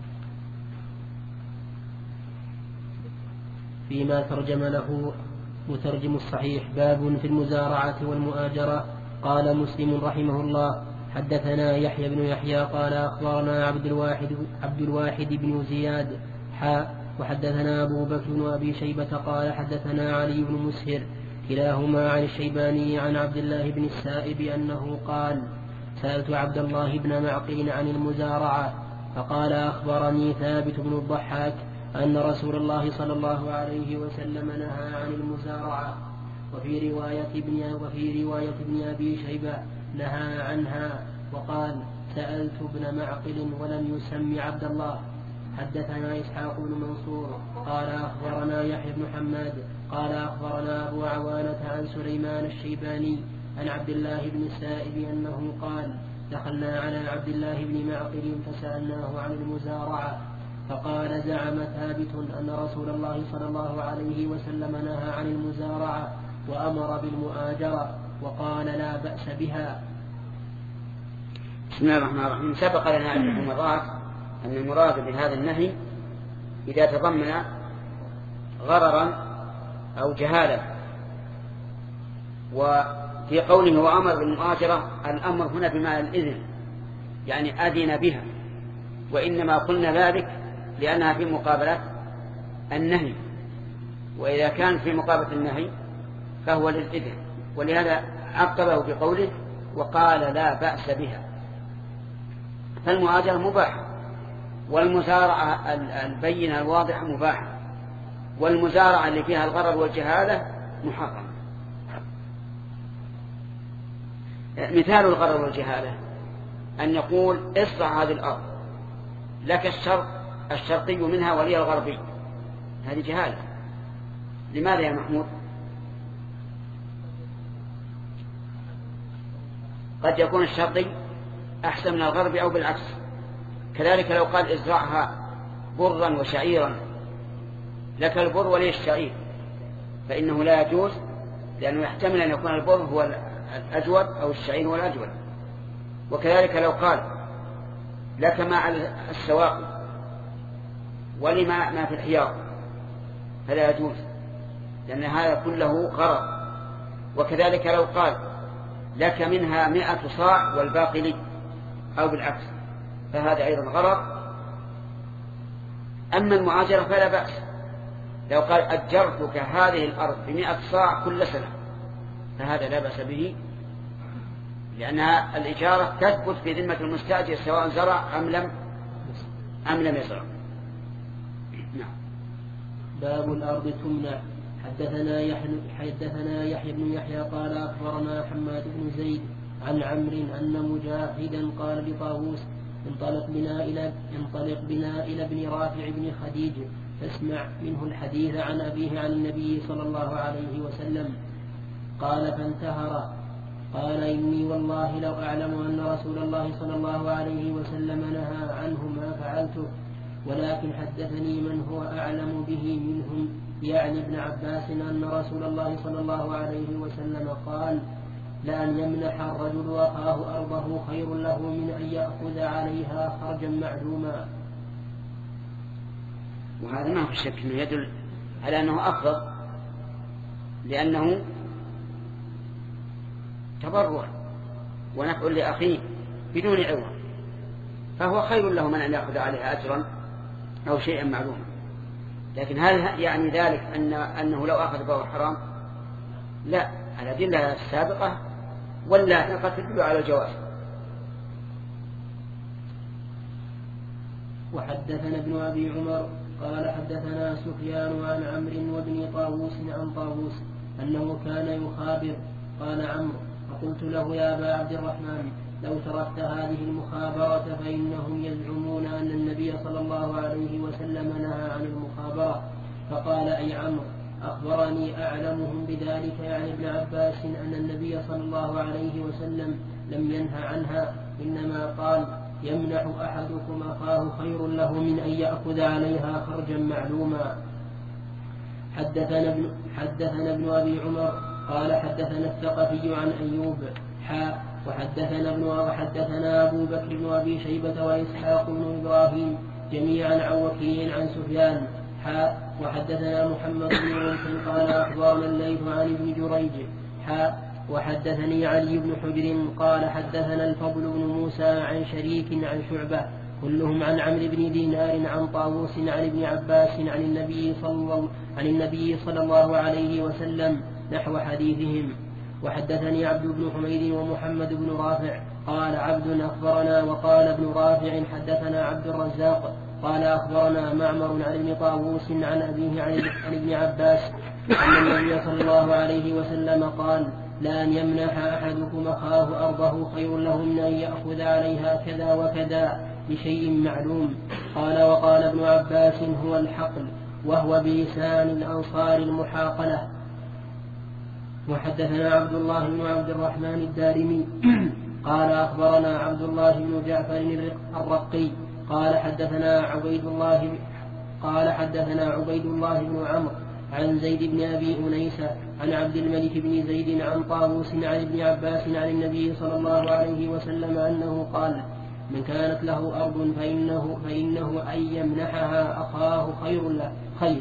Speaker 3: فيما ترجم له مترجم الصحيح: باب في المزارعة والمؤاجرة. قال مسلم رحمه الله: حدثنا يحيى بن يحيى قال أخبرنا عبد الواحد, عبد الواحد بن زياد حاء وحدثنا أبو بكر بن أبي شيبة قال حدثنا علي بن مسهر كلاهما عن الشيباني عن عبد الله بن السائب أنه قال: سألت عبد الله بن معقل عن المزارعة فقال: أخبرني ثابت بن الضحاك أن رسول الله صلى الله عليه وسلم نهى عن المزارعة. وفي رواية ابن وفي رواية ابن أبي شيبة نهى عنها وقال: سألت ابن معقل ولم يسم عبد الله. حدثنا إسحاق بن منصور قال أخبرنا يحيى بن حماد قال أخبرنا أبو عوانة عن سليمان الشيباني عن عبد الله بن السائب أنه قال: دخلنا على عبد الله بن معقل فسألناه عن المزارعة فقال: زعم ثابت أن رسول الله صلى الله عليه وسلم نهى عن المزارعة وأمر بالمؤاجرة وقال: لا بأس بها.
Speaker 1: بسم الله الرحمن الرحيم. سبق لنا عدة مرات أن المراد بهذا النهي إذا تضمن غررا أو جهالة. وفي قوله وأمر بالمؤاجرة الأمر هنا بمعنى الإذن، يعني أذن بها، وإنما قلنا ذلك لأنها في مقابلة النهي، وإذا كان في مقابلة النهي فهو للإذن، ولهذا عقبه بقوله وقال: لا بأس بها. فالمؤاجرة مباحة، والمزارعة البينة الواضحة مباحة، والمزارعة اللي فيها الغرر والجهالة محرم. مثال الغرر والجهالة أن يقول اصنع هذه الأرض لك الشرق الشرقي منها ولي الغربي، هذه جهالة. لماذا يا محمود؟ قد يكون الشرقي أحسن من الغربي أو بالعكس. كذلك لو قال ازرعها برا وشعيرا لك البر ولي الشعير، فإنه لا يجوز، لأنه يحتمل أن يكون البر هو الأجود أو الشعير هو الأجود. وكذلك لو قال لك مع السواق ولما ما في الحياض فلا يجوز، لأن هذا كله غرض. وكذلك لو قال لك منها مئة صاع والباقي لي أو بالعكس فهذا أيضا غرض. أما المعاجرة فلا بأس، لو قال أجرتك هذه الأرض بمئة صاع كل سنة فهذا لا بأس به، لأنها الإجارة تثبت في ذمة المستأجر سواء زرع أم لم أم لم يزرع. نعم.
Speaker 3: باب الأرض تمنع. حدثنا يحيى حدثنا يحيى بن يحيى قال أخبرنا حماد بن زيد عن عمرو أن مجاهدا قال لطاووس انطلق بنا إلى انطلق بنا إلى ابن رافع بن خديج فاسمع منه الحديث عن أبيه عن النبي صلى الله عليه وسلم. قال فانتهر. قال إني والله لو أعلم أن رسول الله صلى الله عليه وسلم نهى عنه ما فعلته، ولكن حدثني من هو أعلم به منهم يعني ابن عباس أن رسول الله صلى الله عليه وسلم قال لأن يمنح الرجل أخاه أرضه خير له من أن يأخذ عليها خرجا معلوما.
Speaker 1: وهذا ما في شك أنه يدل على أنه أفضل، لأنه تبرع ونفع لأخيه بدون عوض، فهو خير له من أن يأخذ عليها أجرا أو شيئا معلوما. لكن هل يعني ذلك أن أنه لو أخذ فهو حرام؟ لا، الأدلة السابقة ولا قد تدل على الجواز.
Speaker 3: وحدثنا ابن أبي عمر قال حدثنا سفيان عن عمرو وابن طاووس عن طاووس أنه كان يخابر. قال عمرو فقلت له يا أبا عبد الرحمن لو تركت هذه المخابرة فإنهم يزعمون أن النبي صلى الله عليه وسلم نهى عن المخابرة. فقال أي عمرو أخبرني أعلمهم بذلك يعني ابن عباس أن النبي صلى الله عليه وسلم لم ينهى عنها، إنما قال يمنح أحدكم أخاه خير له من أن يأخذ عليها خرجا معلوما. حدثنا ابن, حدثنا ابن أبي عمر قال حدثنا الثقفي عن أيوب حاء وحدثنا ابن وحدثنا أبو بكر بن أبي شيبة وإسحاق بن إبراهيم جميعا عن وكيع عن سفيان حاء وحدثنا محمد بن رمح قال أخبرنا الليث عن ابن جريج حاء وحدثني علي بن حجر قال حدثنا الفضل بن موسى عن شريك عن شعبة كلهم عن عمرو بن دينار عن طاووس عن ابن عباس عن النبي صلى عن النبي صلى الله عليه وسلم نحو حديثهم. وحدثني عبد بن حميد ومحمد بن رافع قال عبد أخبرنا وقال ابن رافع حدثنا عبد الرزاق قال أخبرنا معمر عن ابن طاووس عن أبيه عن ابن عباس أن النبي صلى الله عليه وسلم قال لأن يمنح أحدكم أخاه أرضه خير له من أن يأخذ عليها كذا وكذا بشيء معلوم. قال وقال ابن عباس هو الحقل وهو بلسان الأنصار المحاقلة. وحدثنا عبد الله بن عبد الرحمن الدارمي قال أخبرنا عبد الله بن جعفر الرقي قال حدثنا عبيد الله قال حدثنا عبيد الله بن عمرو عن زيد بن أبي أنيسة عن عبد الملك بن زيد عن طاووس عن ابن عباس عن النبي صلى الله عليه وسلم أنه قال من كانت له أرض فإنه, فإنه أن يمنحها أخاه خير له خير.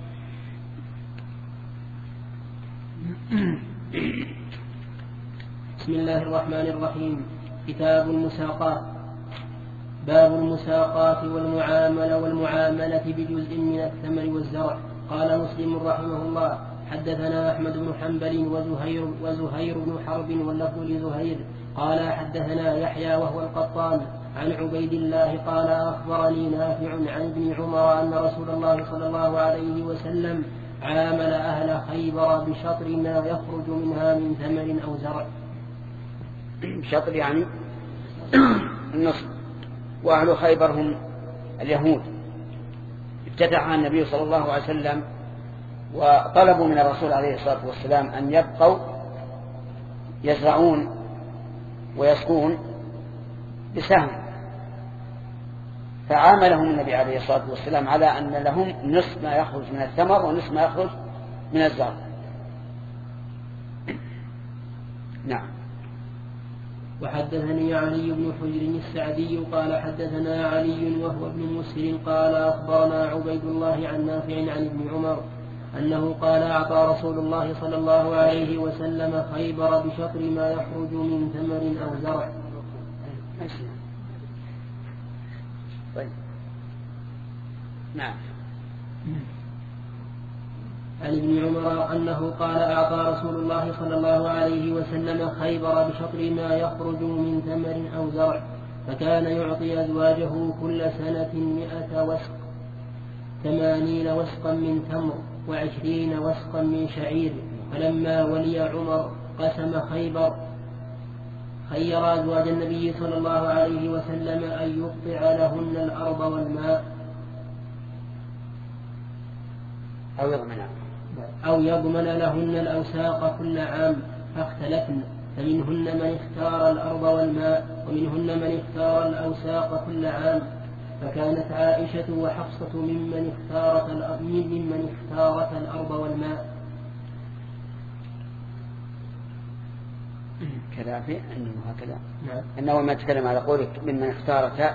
Speaker 3: بسم الله الرحمن الرحيم. كتاب المساقات. باب المساقات والمعاملة والمعاملة بجزء من الثمر والزرع. قال مسلم رحمه الله حدثنا أحمد بن حنبل وزهير, وزهير بن حرب واللفظ لزهير قال حدثنا يحيى وهو القطان عن عبيد الله قال أخبرني نافع عن ابن عمر أن رسول الله صلى الله عليه وسلم عامل أهل خيبر بشطر ما يخرج منها من ثمر أو زرع.
Speaker 1: شطر يعني النصف. وأهل خيبر هم اليهود. افتتحها النبي صلى الله عليه وسلم وطلبوا من الرسول عليه الصلاة والسلام أن يبقوا يزرعون ويسقون بسهم، فعاملهم النبي عليه الصلاة والسلام على أن لهم نصف ما يخرج من الثمر ونصف ما يخرج من الزرع. نعم.
Speaker 3: وحدثني علي بن حجر السعدي قال حدثنا علي وهو ابن مسهر قال أخبرنا عبيد الله عن نافع عن ابن عمر أنه قال أعطى رسول الله صلى الله عليه وسلم خيبر بشطر ما يخرج من ثمر أو زرع.
Speaker 1: طيب. نعم.
Speaker 3: عن ابن عمر أنه قال أعطى رسول الله صلى الله عليه وسلم خيبر بشطر ما يخرج من ثمر أو زرع، فكان يعطي أزواجه كل سنة مئة وسق، ثمانين وسقا من تمر وعشرين وسقا من شعير. فلما ولي عمر قسم خيبر خير أزواج النبي صلى الله عليه وسلم أن يقطع لهن الأرض والماء
Speaker 1: أو يضمن
Speaker 3: أو يضمن لهن الأوساق كل عام، فاختلفن، فمنهن من اختار الأرض والماء ومنهن من اختار الأوساق كل عام. فكانت عائشة وحفصة ممن اختارت ممن اختارت الأرض والماء.
Speaker 1: كذا في أنه هكذا.
Speaker 3: نعم.
Speaker 1: أنه ما تكلم على قولك ممن اختارت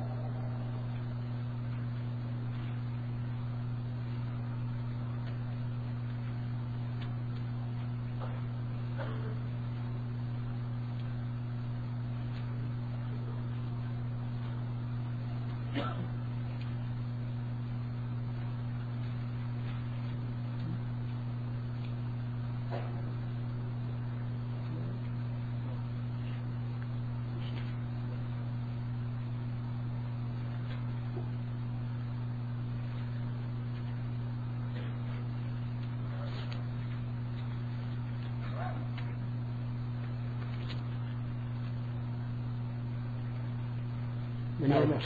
Speaker 3: من يوم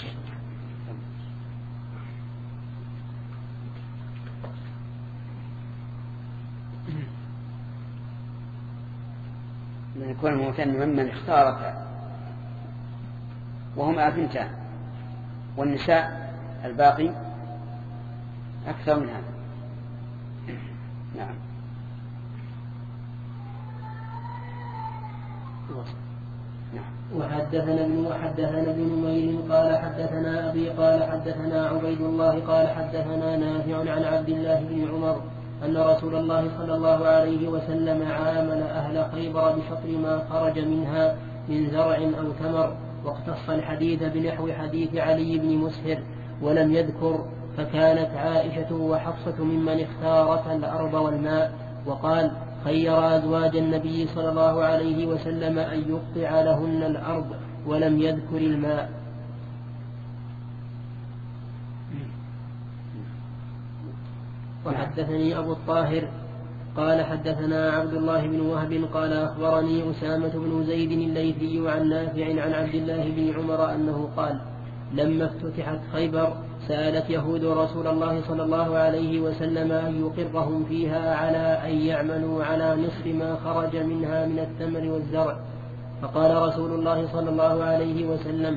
Speaker 1: من يكون المثنى ممن اختارت، وهما اثنتان، والنساء الباقي أكثر من هذا. نعم.
Speaker 3: وحدثنا ابن وحدثنا ابن نمير قال حدثنا أبي قال حدثنا عبيد الله قال حدثنا نافع عن عبد الله بن عمر أن رسول الله صلى الله عليه وسلم عامل أهل خيبر بشطر ما خرج منها من زرع أو ثمر، واختص الحديث بنحو حديث علي بن مسهر ولم يذكر، فكانت عائشة وحفصة ممن اختارت الأرض والماء. وقال خير أزواج النبي صلى الله عليه وسلم أن يقطع لهن الأرض ولم يذكر الماء. وحدثني أبو الطاهر قال حدثنا عبد الله بن وهب قال أخبرني أسامة بن زيد الليثي عن نافع عن عبد الله بن عمر أنه قال لما افتتحت خيبر سألت يهود رسول الله صلى الله عليه وسلم أن يقرهم فيها على أن يعملوا على نصف ما خرج منها من الثمر والزرع، فقال رسول الله صلى الله عليه وسلم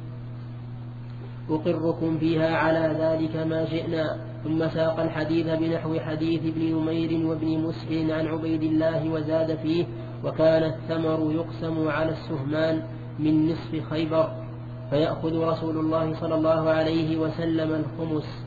Speaker 3: أقركم فيها على ذلك ما شئنا. ثم ساق الحديث بنحو حديث ابن نمير وابن مسهر عن عبيد الله وزاد فيه وكان الثمر يقسم على السهمان من نصف خيبر، فيأخذ رسول الله صلى الله عليه وسلم الخمس.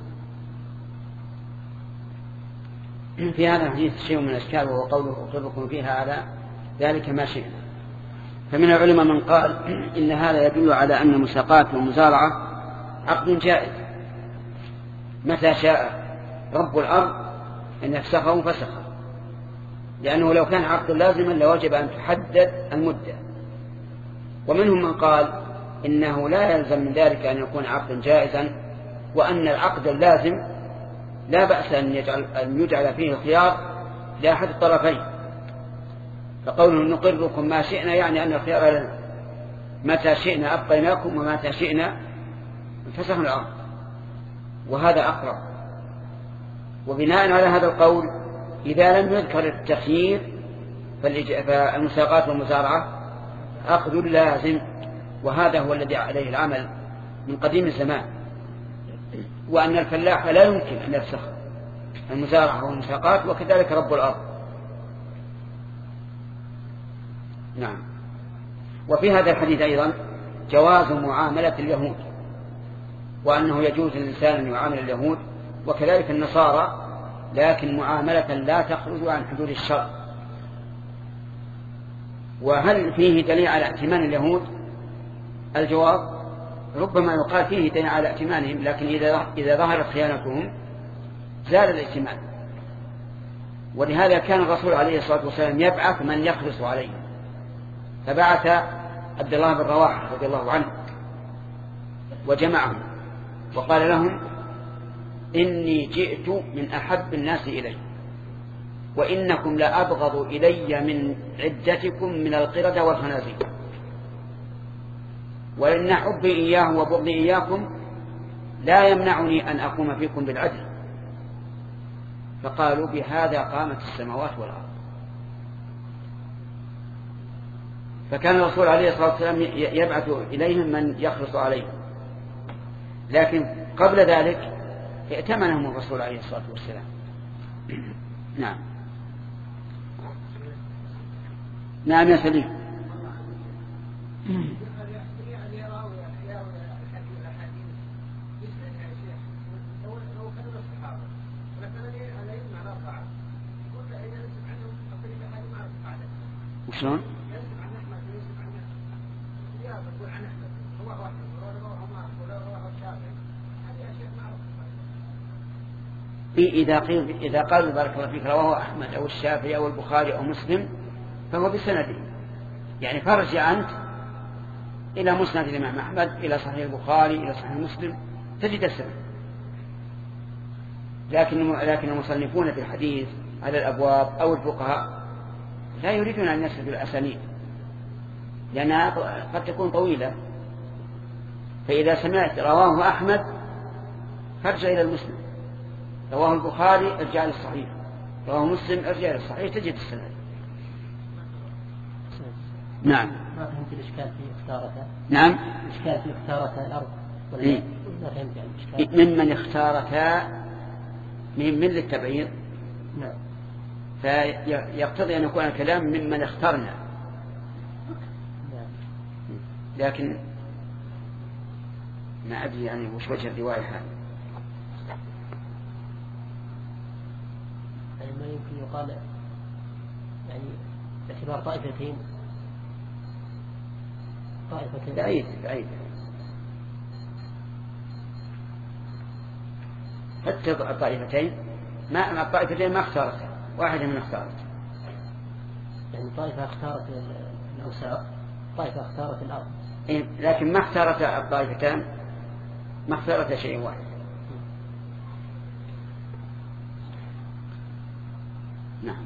Speaker 1: في هذا الحديث شيء من الأشكال، وهو قوله أقركم فيها على ذلك ما شئنا. فمن العلماء من قال إن هذا يدل على أن المساقات والمزارعة عقد جائز متى شاء رب الأرض أن يفسخه فسخه، لأنه لو كان عقد لازما لوجب أن تحدد المدة. ومنهم من قال إنه لا يلزم من ذلك أن يكون عقدا جائزا، وأن العقد اللازم لا بأس أن يجعل, أن يجعل فيه خيار لأحد الطرفين، فقوله نقركم ما شئنا يعني أن الخيار لنا، متى شئنا أبقيناكم ومتى شئنا انفسخنا الأرض، وهذا أقرب. وبناء على هذا القول إذا لم يذكر التخيير فالمساقات والمزارعة أخذ لازم، وهذا هو الذي عليه العمل من قديم الزمان، وأن الفلاح لا يمكن أن يفسخ المزارعة والمساقات، وكذلك رب الأرض. نعم. وفي هذا الحديث أيضا جواز معاملة اليهود، وأنه يجوز للإنسان أن يعامل اليهود وكذلك النصارى، لكن معاملة لا تخرج عن حدود الشرع. وهل فيه دليل على ائتمان اليهود؟ الجواب ربما يقال فيه دليل على ائتمانهم، لكن إذا ظهرت خيانتهم زال الائتمان. ولهذا كان الرسول عليه الصلاة والسلام يبعث من يخلص عليه، فبعث عبد الله بن رواحة رضي الله عنه وجمعهم وقال لهم إني جئت من أحب الناس إلي، وإنكم لأبغض إلي من عدتكم من القردة والخنازير، وإن حبي إياه وبغضي إياكم لا يمنعني أن أقوم فيكم بالعدل. فقالوا بهذا قامت السماوات والأرض. فكان الرسول عليه الصلاة والسلام يبعث إليهم من يخلص عليهم، لكن قبل ذلك ائتمنهم الرسول عليه الصلاة والسلام. نعم. نعم يا سليم. وشلون؟ إذا قيل إذا قال بارك الله فيك رواه أحمد أو الشافعي أو البخاري أو مسلم فهو بسنده، يعني فرجع أنت إلى مسند الإمام أحمد، إلى صحيح البخاري، إلى صحيح مسلم، تجد السند. لكن لكن المصنفون في الحديث على الأبواب أو الفقهاء لا يريدون أن يسردوا الأسانيد لأنها قد تكون طويلة، فإذا سمعت رواه أحمد فارجع إلى المسلم، رواه البخاري ارجع للصحيح، رواه مسلم ارجع للصحيح، تجد السند. نعم.
Speaker 3: ما فهمت الإشكال في اختارتها.
Speaker 1: نعم.
Speaker 3: الإشكال في اختارتها الأرض.
Speaker 1: إيه؟
Speaker 3: ما فهمت الإشكال.
Speaker 1: ممن اختارتها من من للتبعيض.
Speaker 3: نعم.
Speaker 1: فيقتضي أن يكون الكلام ممن اخترنا.
Speaker 3: نعم.
Speaker 1: لكن ما أدري يعني وش وجه الرواية هذه.
Speaker 3: يعني ما يمكن يقال يعني باعتبار طائفتين طائفتين
Speaker 1: بعيد بعيد حتى الطائفتين ما الطائفتين ما اختارتها، واحدة من اختارت،
Speaker 3: يعني طائفة اختارت الأوساط، طائفة اختارت الأرض.
Speaker 1: إيه لكن ما اختارت الطائفتان، ما اختارت شيء واحد. نعم.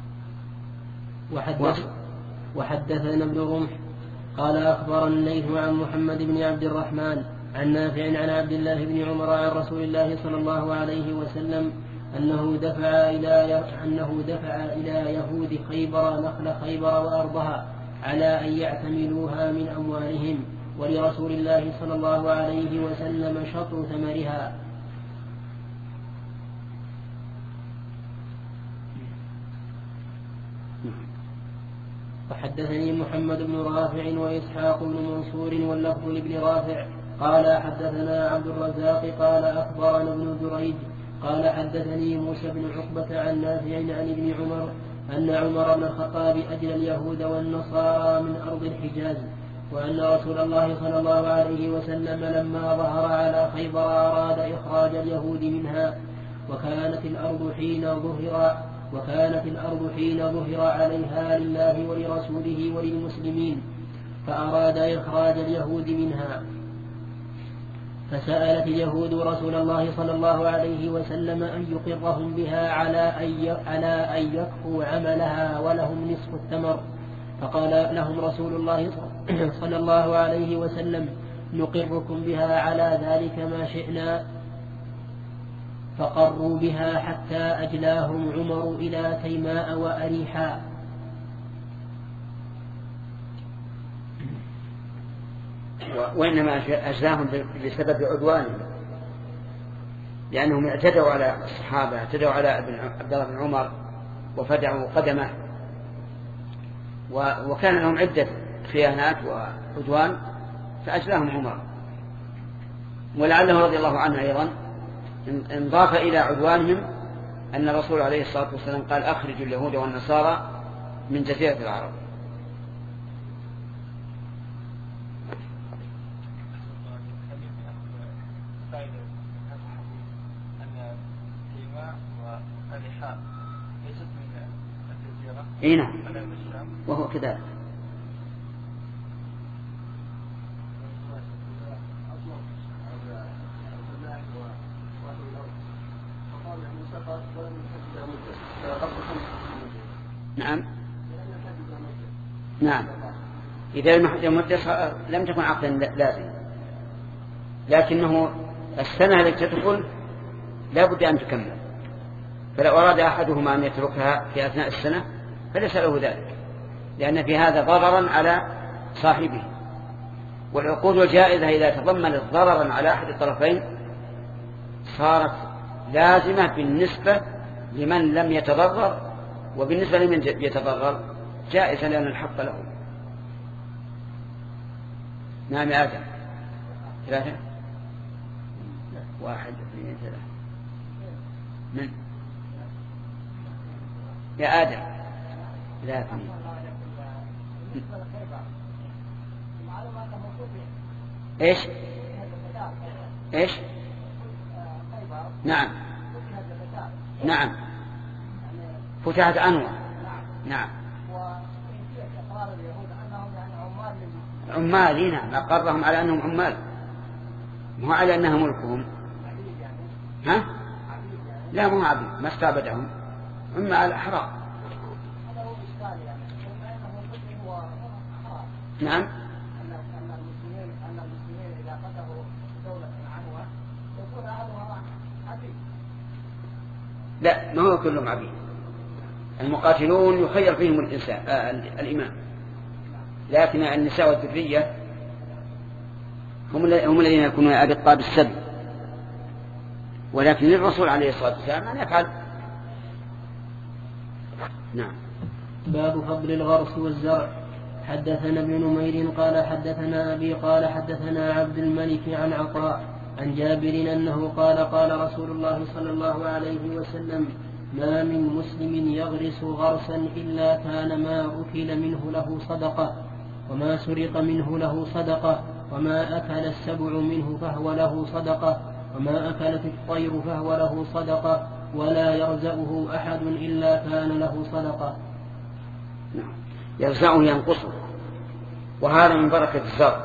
Speaker 3: وحدث وحدثنا ابن رمح قال أخبرنا الليث عن محمد بن عبد الرحمن عن نافع عن عبد الله بن عمر عن رسول الله صلى الله عليه وسلم أنه دفع إلى أنه دفع إلى يهود خيبر نخل خيبر وأرضها على أن يعتملوها من أموالهم، ولرسول الله صلى الله عليه وسلم شطر ثمرها. وحدثني محمد بن رافع وإسحاق بن منصور واللفظ لابن رافع قال حدثنا عبد الرزاق قال أخبرنا ابن جريج قال حدثني موسى بن عقبة عن نافع عن ابن عمر أن عمر بن الخطاب أجلى اليهود والنصارى من أرض الحجاز، وأن رسول الله صلى الله عليه وسلم لما ظهر على خيبر أراد إخراج اليهود منها، وكانت الأرض حين ظهر وكانت الأرض حين ظهر عليها لله ولرسوله وللمسلمين، فأراد إخراج اليهود منها. فسألت اليهود رسول الله صلى الله عليه وسلم أن يقرهم بها على أن على أن يكفوا عملها ولهم نصف الثمر. فقال لهم رسول الله صلى الله عليه وسلم: نقركم بها على ذلك ما شئنا. فقروا بها حتى أجلاهم عمر إلى تيماء وأريحا.
Speaker 1: وإنما أجلاهم بسبب عدوانهم، لأنهم اعتدوا على الصحابة، اعتدوا على عبد الله بن عمر وفدعوا قدمه، وكان لهم عدة خيانات وعدوان فأجلاهم عمر. ولعله رضي الله عنه أيضا انضاف إلى عدوانهم أن الرسول عليه الصلاة والسلام قال: أخرجوا اليهود والنصارى من جزيرة العرب. اي نعم، وهو كذلك. نعم نعم، إذا المدة لم تكن عقدا لازم، لكنه السنة التي تدخل لا بد أن تكمل، فلو أراد أحدهما أن يتركها في أثناء السنة فليس له ذلك، لأن في هذا ضررا على صاحبه. والعقود الجائزة إذا تضمنت ضررا على أحد الطرفين صارت لازمة بالنسبة لمن لم يتضرر، وبالنسبة لمن يتضرر جائزة لأن الحق له. نعم يا آدم. ثلاثة واحد اثنين ثلاثة من يا آدم ثلاثة ايش ايش نعم نعم فتحت أنواع. نعم عمال. نعم أقرهم على أنهم عمال، مو على أنها ملكهم. ها لا مو عبيد، ما استعبدهم، عمال أحرار. نعم لا، ما هو كلهم عبيد. المقاتلون يخير فيهم الإنسان آه الإمام، لكن النساء والذرية هم هم الذين يكونون أبطال السبي، ولكن للرسول عليه الصلاة والسلام أن يفعل. نعم.
Speaker 3: باب فضل الغرس والزرع. حدثنا ابن نمير قال حدثنا أبي قال حدثنا عبد الملك عن عطاء عن جابر أنه قال قال رسول الله صلى الله عليه وسلم: ما من مسلم يغرس غرسا إلا كان ما أكل منه له صدقة، وما سرق منه له صدقة، وما أكل السبع منه فهو له صدقة، وما أكلت الطير فهو له صدقة، ولا يرزقه أحد إلا كان له صدقة.
Speaker 1: يرزقه ينقصه، وهذا من بركة الزرع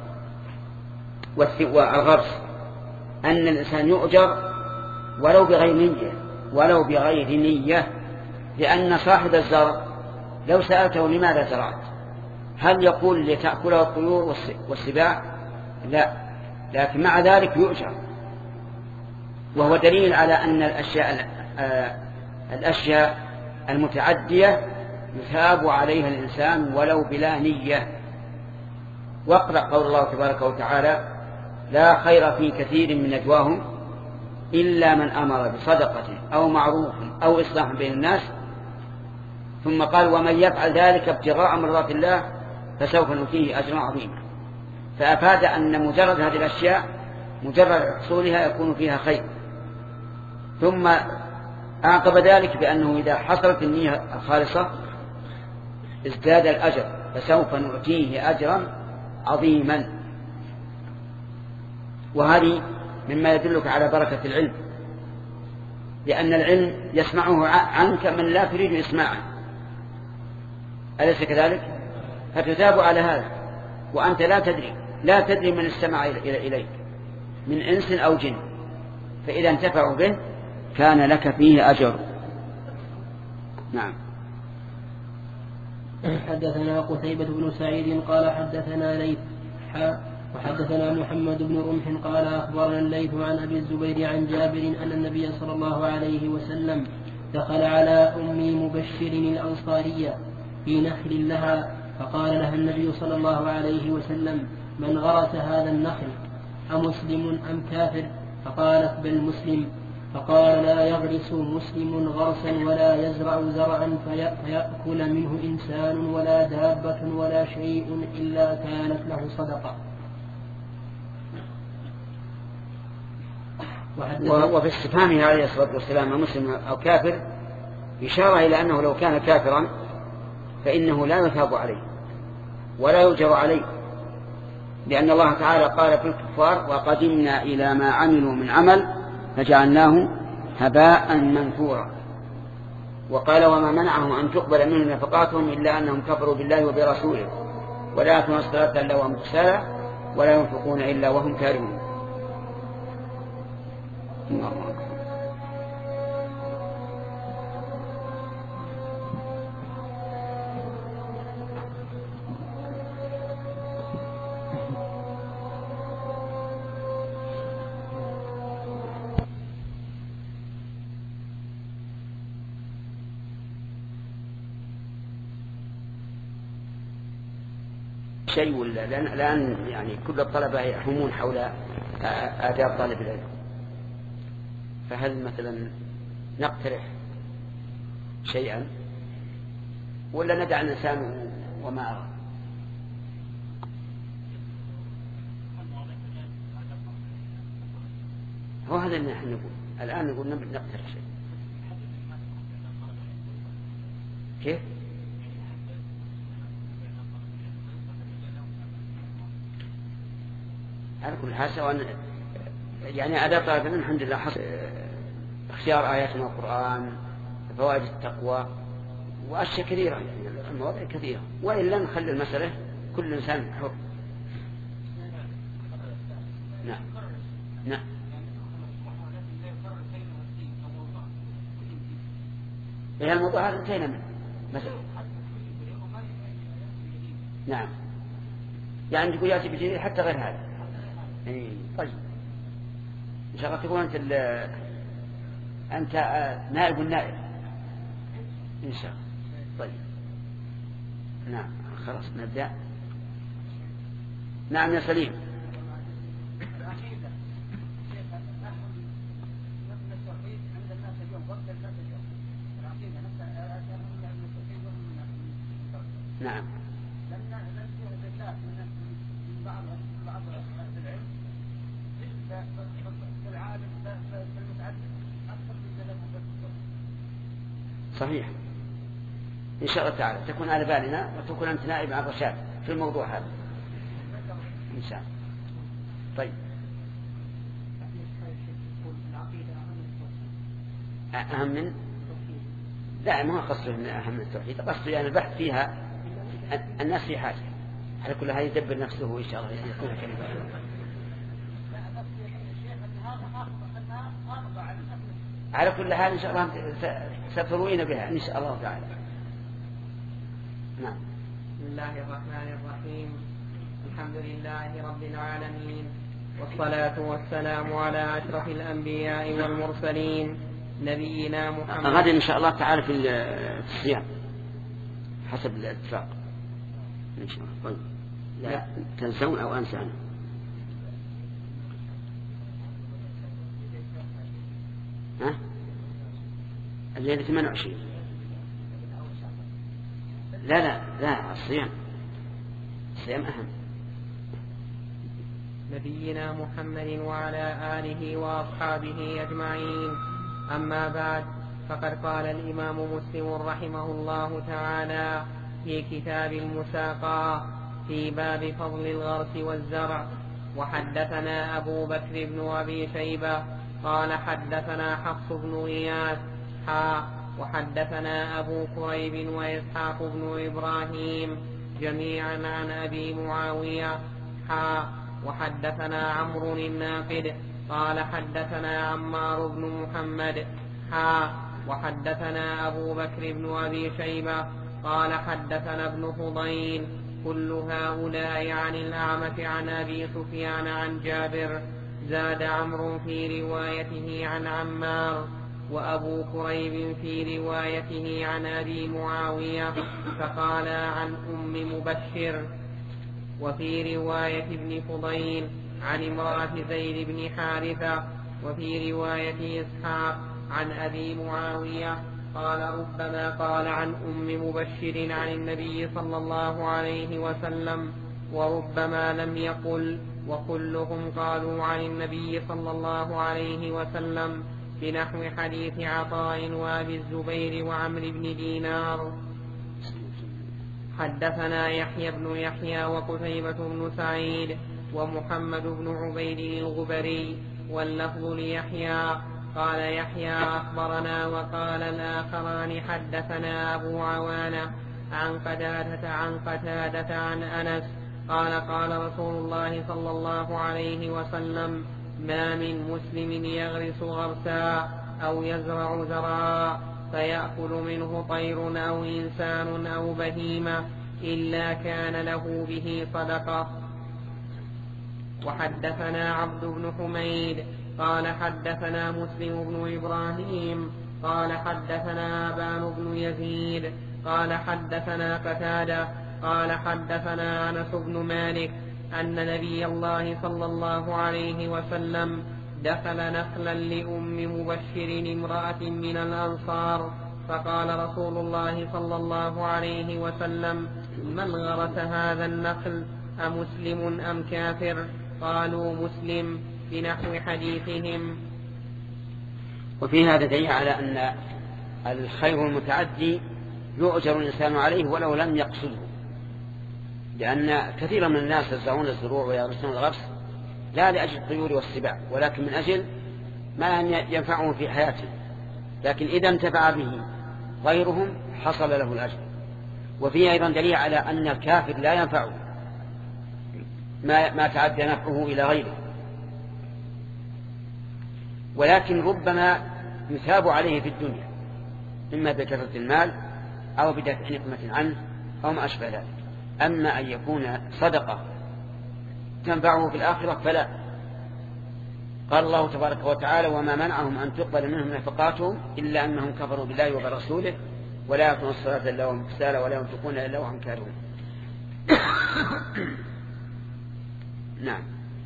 Speaker 1: والغرس أن الإنسان يؤجر ولو بغير نية ولو بغير نية لأن صاحب الزرع لو سألته لماذا زرعت هل يقول لتأكله الطيور والسباع؟ لا، لكن مع ذلك يؤجر، وهو دليل على أن الأشياء, الأشياء المتعدية يثاب عليها الإنسان ولو بلا نية. واقرأ قول الله تبارك وتعالى: لا خير في كثير من نجواهم إلا من أمر بصدقة أو معروف أو إصلاح بين الناس، ثم قال: ومن يفعل ذلك ابتغاء مرضات الله فسوف نؤتيه أجرا عظيما. فأفاد أن مجرد هذه الأشياء مجرد حصولها يكون فيها خير. ثم أعقب ذلك بأنه إذا حصلت النية الخالصة ازداد الأجر فسوف نؤتيه أجرا عظيما. وهذه مما يدلك على بركة العلم، لأن العلم يسمعه عنك من لا تريد إسماعه، أليس كذلك؟ فتثاب على هذا وأنت لا تدري لا تدري من استمع إليك. من إنس أو جن، فإذا انتفعوا به كان لك فيه أجر. نعم.
Speaker 3: حدثنا قتيبة بن سعيد قال حدثنا ليث وحدثنا محمد بن رمح قال أخبرنا الليث عن أبي الزبير عن جابر أن النبي صلى الله عليه وسلم دخل على أم مبشر الأنصارية في نخل لها، فقال لها النبي صلى الله عليه وسلم: من غرس هذا النخل أمسلم أم كافر؟ فقالت: بل مسلم. فقال: لا يغرس مسلم غرسا ولا يزرع زرعا فيأكل منه إنسان ولا دابة ولا شيء إلا كانت له صدقة.
Speaker 1: وفي استفهامه عليه الصلاة والسلام مسلم أو كافر إشارة إلى أنه لو كان كافرا فإنه لا يثاب عليه ولا يؤجر عليه، لأن الله تعالى قال في الكفار: وقدمنا إلى ما عملوا من عمل فجعلناه هباء منثورا. وقال: وما منعهم أن تقبل منهم نفقاتهم إلا أنهم كفروا بالله وبرسوله ولا يأتون الصلاة إلا وهم كسالى ولا ينفقون إلا وهم كارهون. شيء ولا الآن يعني كل الطلبة يحومون حول آداب طالب العلم، فهل مثلا نقترح شيئا ولا ندع الإنسان وما أرى؟ هو هذا اللي نحن نقول الآن، نقول نقترح شيء. كيف؟ على كل حال سواء يعني أداة طالب العلم الحمد لله حصل اختيار آيات من القرآن، فوائد التقوى وأشياء كثيرة، يعني المواضيع كثيرة، وإلا نخلي المسألة كل إنسان حر. نعم نعم إلى الموضوع هذا انتهينا منه مثلا. نعم يعني تقول يأتي بجديد حتى غير هذا. إيه طيب إن شاء الله تكون أنت أنت نائب النائب إن شاء الله. طيب نعم خلاص نبدأ. نعم يا سليم. نعم صحيح إن شاء الله تعالى تكون على بالنا وتكون أنت نائب عن الرشاد في الموضوع هذا إن شاء الله. طيب أهم من لا ما قصده من أهم من التوحيد، قصده يعني البحث فيها الناس في حاجة على كل هذا يدبر نفسه إن شاء الله يكون كلمة. على كل حال إن شاء الله ستروين بها إن شاء الله تعالى. نعم.
Speaker 2: بسم الله الرحمن الرحيم. الحمد لله رب العالمين، والصلاة والسلام على أشرف الأنبياء والمرسلين نبينا محمد.
Speaker 1: غدا إن شاء الله تعالى في الصيام حسب الاتفاق إن شاء الله. طيب لا تنسون أو أنسى أنا. ها الليلة ثمانية وعشرين. لا لا لا الصيام الصيام أهم.
Speaker 2: نبينا محمد وعلى آله وأصحابه أجمعين. أما بعد، فقد قال الإمام مسلم رحمه الله تعالى في كتاب المساقى في باب فضل الغرس والزرع: وحدثنا أبو بكر بن أبي شيبة قال حدثنا حفص بن غياث حا وحدثنا أبو كريب وإسحاق بن إبراهيم جميعا عن أبي معاوية حا وحدثنا عمرو الناقد قال حدثنا عمار بن محمد حا وحدثنا أبو بكر بن أبي شيبة قال حدثنا ابن فضيل كل هؤلاء عن الأعمش عن أبي سفيان عن جابر. زاد عمرو في روايته عن عمار وأبو كريب في روايته عن أبي معاوية فقال عن أم مبشر. وفي رواية ابن فضيل عن امرأة زيد بن حارثة. وفي رواية إسحاق عن أبي معاوية قال ربما قال عن أم مبشر عن النبي صلى الله عليه وسلم وربما لم يقل، وكلهم قالوا عن النبي صلى الله عليه وسلم بنحو حديث عطاء وأبي الزبير وعمرو بن دينار. حدثنا يحيى بن يحيى وقتيبة بن سعيد ومحمد بن عبيد الغبري واللفظ ليحيى قال يحيى أخبرنا وقال الآخران حدثنا أبو عوانة عن قتادة عن قتادة عن أنس قال قال رسول الله صلى الله عليه وسلم ما من مسلم يغرس غرسا أو يزرع زرعا فيأكل منه طير أو إنسان أو بهيمة إلا كان له به صدقة. وحدثنا عبد بن حميد قال حدثنا مسلم بن إبراهيم قال حدثنا أبان بن يزيد قال حدثنا قتادة قال حدثنا أنس بن مالك أن نبي الله صلى الله عليه وسلم دخل نخلا لأم مبشر امرأة من الأنصار فقال رسول الله صلى الله عليه وسلم من غرس هذا النخل أمسلم أم كافر؟ قالوا مسلم بنحو حديثهم.
Speaker 1: وفي هذا دليل على أن الخير المتعدي يؤجر الإنسان عليه ولو لم يقصده، لأن كثيرا من الناس يزرعون الزروع ويغرسون الغرس لا لأجل الطيور والسباع ولكن من أجل ما ينفعهم في حياته، لكن إذا انتفع به غيرهم حصل له الأجر. وفيه أيضا دليل على أن الكافر لا ينفعه ما, ما تعدى نفعه إلى غيره، ولكن ربما يثاب عليه في الدنيا إما بكثرة المال أو بدفع نقمة عنه أو ما أشبه ذلك. أما أن يكون صدقة تنفعه في الآخرة فلا. قال الله تبارك وتعالى وما منعهم أن تقبل منهم نفقاتهم إلا أنهم كفروا بالله وبرسوله ولا يقومون الصلاة إلا وهم كسالى ولا ينفقون إلا وهم كارهون. نعم.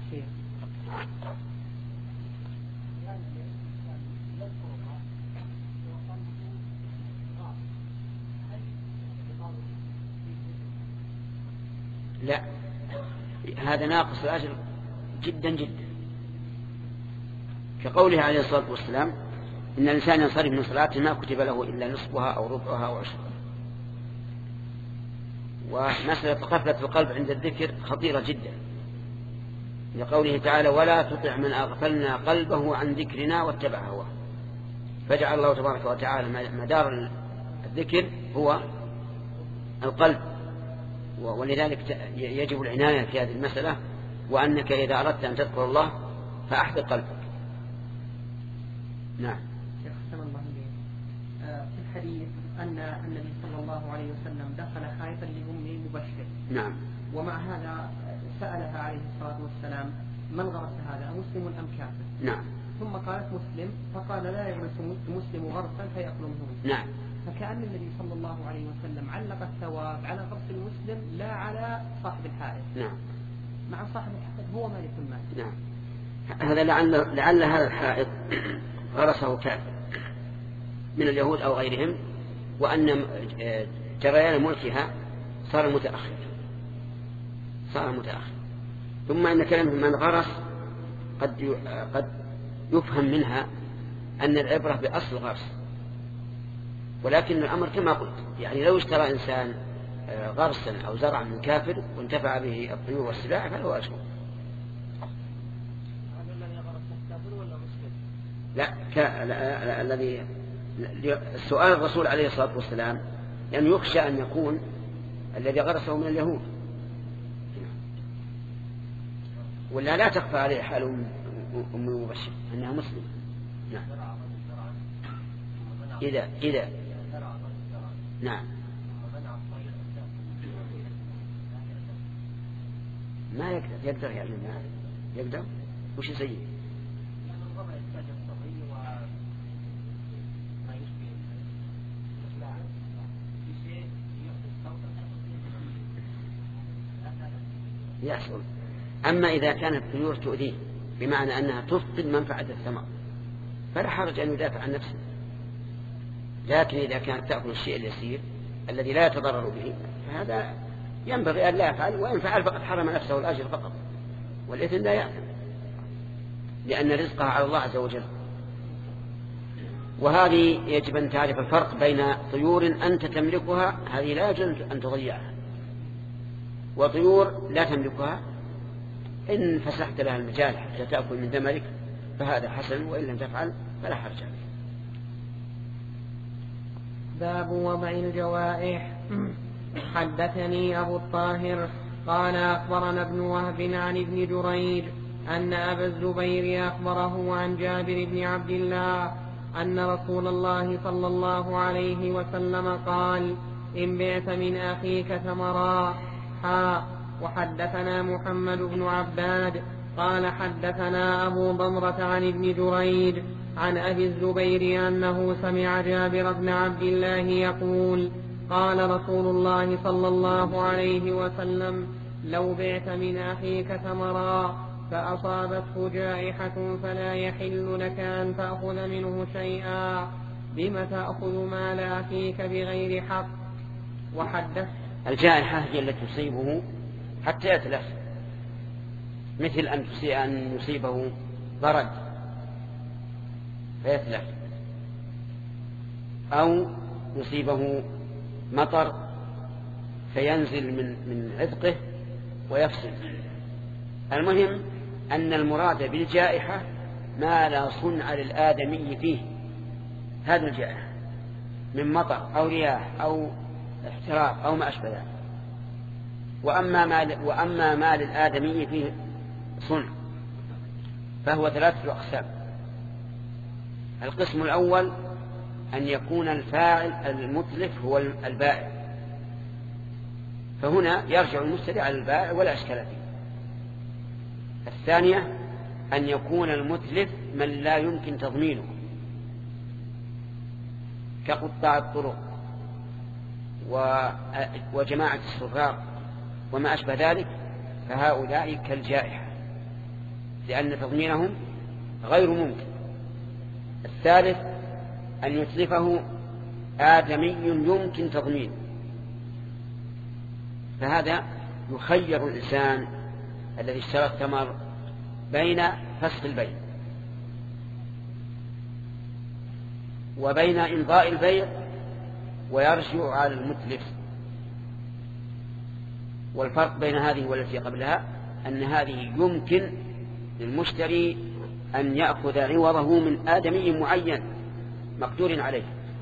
Speaker 1: لا، هذا ناقص الأجر جدا جدا، كقوله عليه الصلاة والسلام إن الإنسان ينصرف من صلاته ما كتب له إلا نصفها أو ربعها أو عشرها. ومسألة غفلة القلب عند الذكر خطيرة جدا، لقوله تعالى ولا تطع من أغفلنا قلبه عن ذكرنا واتبع هواه، فجعل الله تبارك وتعالى مدار الذكر هو القلب، ولذلك يجب العناية في هذه المسألة، وأنك إذا أردت أن تذكر الله فأحضر قلبك. نعم.
Speaker 2: شيخ حسن الله إليك، في الحديث أن النبي صلى الله عليه وسلم دخل حائطا لأم مبشر.
Speaker 1: نعم.
Speaker 2: ومع هذا سألها عليه الصلاة والسلام من غرس هذا مسلم أم كافر؟
Speaker 1: نعم.
Speaker 2: ثم قالت مسلم، فقال لا يغرس مسلم غرسا فيأكل منه مسلم.
Speaker 1: نعم.
Speaker 2: فكأن النبي صلى الله عليه وسلم علق الثواب على غرس المسلم لا على صاحب الحائط.
Speaker 1: نعم.
Speaker 2: مع صاحب الحائط هو مالك المال.
Speaker 1: نعم. هذا لعل, لعل هذا الحائط غرسه كافر من اليهود أو غيرهم، وأن جريان ملكها صار متأخر صار متأخر ثم إن كلمة من غرس قد قد يفهم منها أن العبرة بأصل غرس، ولكن الأمر كما قلت، يعني لو اشترى إنسان غرسا أو زرعا من كافر وانتفع به الطيور والسباع فله أجر. لا, لا الذي السؤال الرسول عليه الصلاة والسلام لأن يعني يخشى أن يكون الذي غرسه من اليهود. ولا لا تخفى عليه حال أم المبشر أنها مسلمة. نعم. إذا إذا نعم ما يقدر يقدر يعني ما يقدر وش يسوي؟ يحصل. أما إذا كانت الطيور تؤذيه بمعنى أنها تفقد منفعة الثمر فلا حرج أن يدافع عن نفسه، لكن إذا كانت تأكل الشيء اليسير الذي لا يتضرر به فهذا ينبغي أن لا يفعل، وإن فعل فقد حرم نفسه الأجر فقط والإثم لا يأثم، لأن رزقها على الله عز وجل. وهذه يجب أن تعرف الفرق بين طيور أنت تملكها، هذه لا يجوز أن تضيعها، وطيور لا تملكها إن فسحت لها المجال حتى تأكل من ثمرك فهذا حسن، وإن لم تفعل فلا حرج عليك.
Speaker 2: باب وضع الجوائح. حدثني أبو الطاهر قال أخبرنا ابن وهب عن ابن جريج أن أبا الزبير أخبره عن جابر بن عبد الله أن رسول الله صلى الله عليه وسلم قال: إن بعت من أخيك ثمرا. حا وحدثنا محمد بن عباد قال حدثنا أبو ضمرة عن ابن جريج عن أبي الزبير أنه سمع جابر بن عبد الله يقول: قال رسول الله صلى الله عليه وسلم: لو بعت من أخيك ثمرا فأصابته جائحة فلا يحل لك أن تأخذ منه شيئا، بم تأخذ مال أخيك بغير حق. وحدث
Speaker 1: الجائحة هي التي تصيبه حتى يتلف، مثل أن يصيبه برد فيتلف، أو يصيبه مطر فينزل من من عذقه ويفسد. المهم أن المراد بالجائحة ما لا صنع للآدمي فيه، هذا الجائحة من مطر أو رياح أو احتراق أو ما أشبه ذلك. وأما ما وأما ما للآدمي فيه صنع فهو ثلاثة أقسام. القسم الأول أن يكون الفاعل المتلف هو البائع، فهنا يرجع المشتري على البائع ولا إشكال فيه. الثانية أن يكون المتلف من لا يمكن تضمينه كقطاع الطرق وجماعة السراق وما أشبه ذلك، فهؤلاء كالجائحة لأن تضمينهم غير ممكن. الثالث أن يتلفه آدمي يمكن تضمينه، فهذا يخير الإنسان الذي اشترى الثمر بين فسخ البيع وبين إمضاء البيع ويرجع على المتلف. والفرق بين هذه والتي قبلها أن هذه يمكن للمشتري أن يأخذ عوضه من آدمي معين مقدور عليه.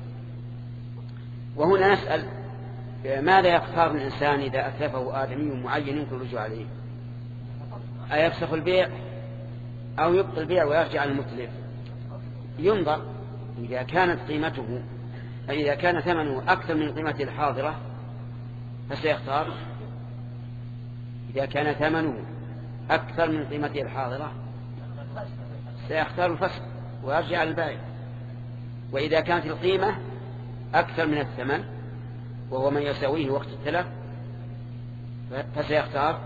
Speaker 1: وهنا نسأل: ماذا يختار الإنسان إذا أتلفه آدمي معين يمكن الرجوع عليه؟ أيفسخ البيع أو يبطل البيع ويرجع على المتلف؟ ينظر، إذا كانت قيمته إذا كان ثمنه أكثر من قيمته الحاضرة فسيختار، إذا كان ثمنه أكثر من قيمته الحاضرة سيختار الفسخ ويرجع على البائع. وإذا كانت القيمة أكثر من الثمن وهو من يساويه وقت التلف فسيختار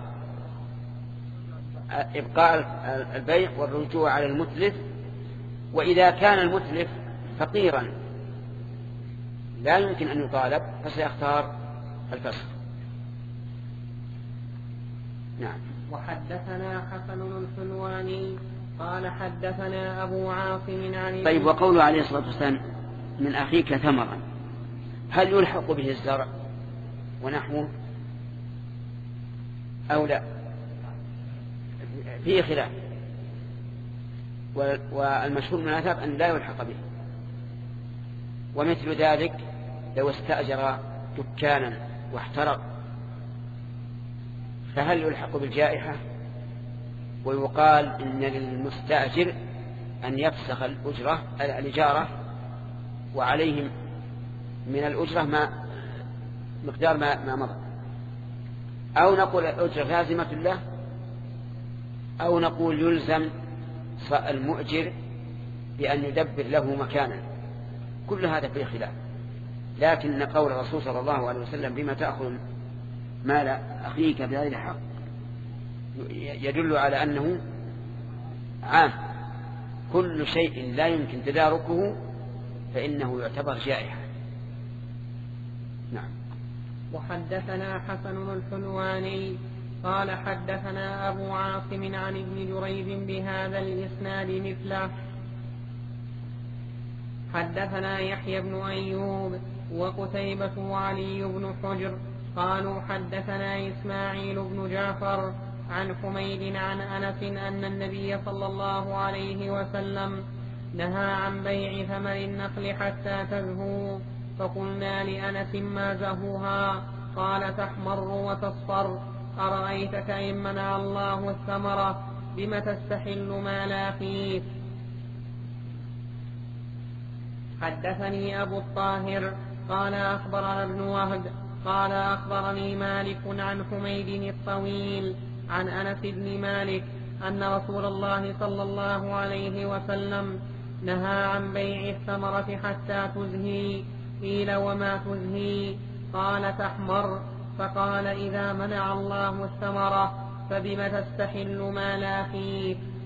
Speaker 1: إبقاء البيع والرجوع على المتلف. وإذا كان المتلف فقيرا لا يمكن أن يطالب فسيختار الفسخ. نعم.
Speaker 2: وحدثنا حسن الحلواني قال حدثنا أبو عاصم عن
Speaker 1: طيب، وقوله عليه الصلاة والسلام: من أخيك ثمرا، هل يلحق به الزرع ونحوه أو لا؟ فيه خلاف، والمشهور من الآثار أن لا يلحق به. ومثل ذلك لو استأجر دكانا واحترق فهل يلحق بالجائحة ويقال إن للمستأجر أن يفسخ الأجرة الإجارة وعليهم من الأجرة ما مقدار ما, ما مضى، أو نقول الأجرة لازمة له، أو نقول يلزم المؤجر بأن يدبر له مكانا. كل هذا فيه خلاف، لكن قول الرسول صلى الله عليه وسلم بما تأخذ مال أخيك بغير حق يدل على أنه عام، كل شيء لا يمكن تداركه فإنه يعتبر جائحة. نعم.
Speaker 2: وحدثنا حسن الحلواني قال حدثنا أبو عاصم عن ابن جريج بهذا الإسناد مثله. حدثنا يحيى بن أيوب وقتيبة وعلي بن حجر قالوا حدثنا إسماعيل بن جعفر عن حميد عن أنس أن النبي صلى الله عليه وسلم نهى عن بيع ثمر النخل حتى تزهو، فقلنا لأنس ما زهوها؟ قال تحمر وتصفر. أرأيتك إن منع الله الثمرة بم تستحل مال أخيك؟ حدثني أبو الطاهر قال أخبرنا ابن وهب قال أخبرني مالك عن حميد الطويل عن أنس بن مالك أن رسول الله صلى الله عليه وسلم نهى عن بيع الثمرة حتى تزهي. قيل وما تزهي؟ قال تحمر. فقال إذا منع الله الثمرة فبم تستحل مال أخيك؟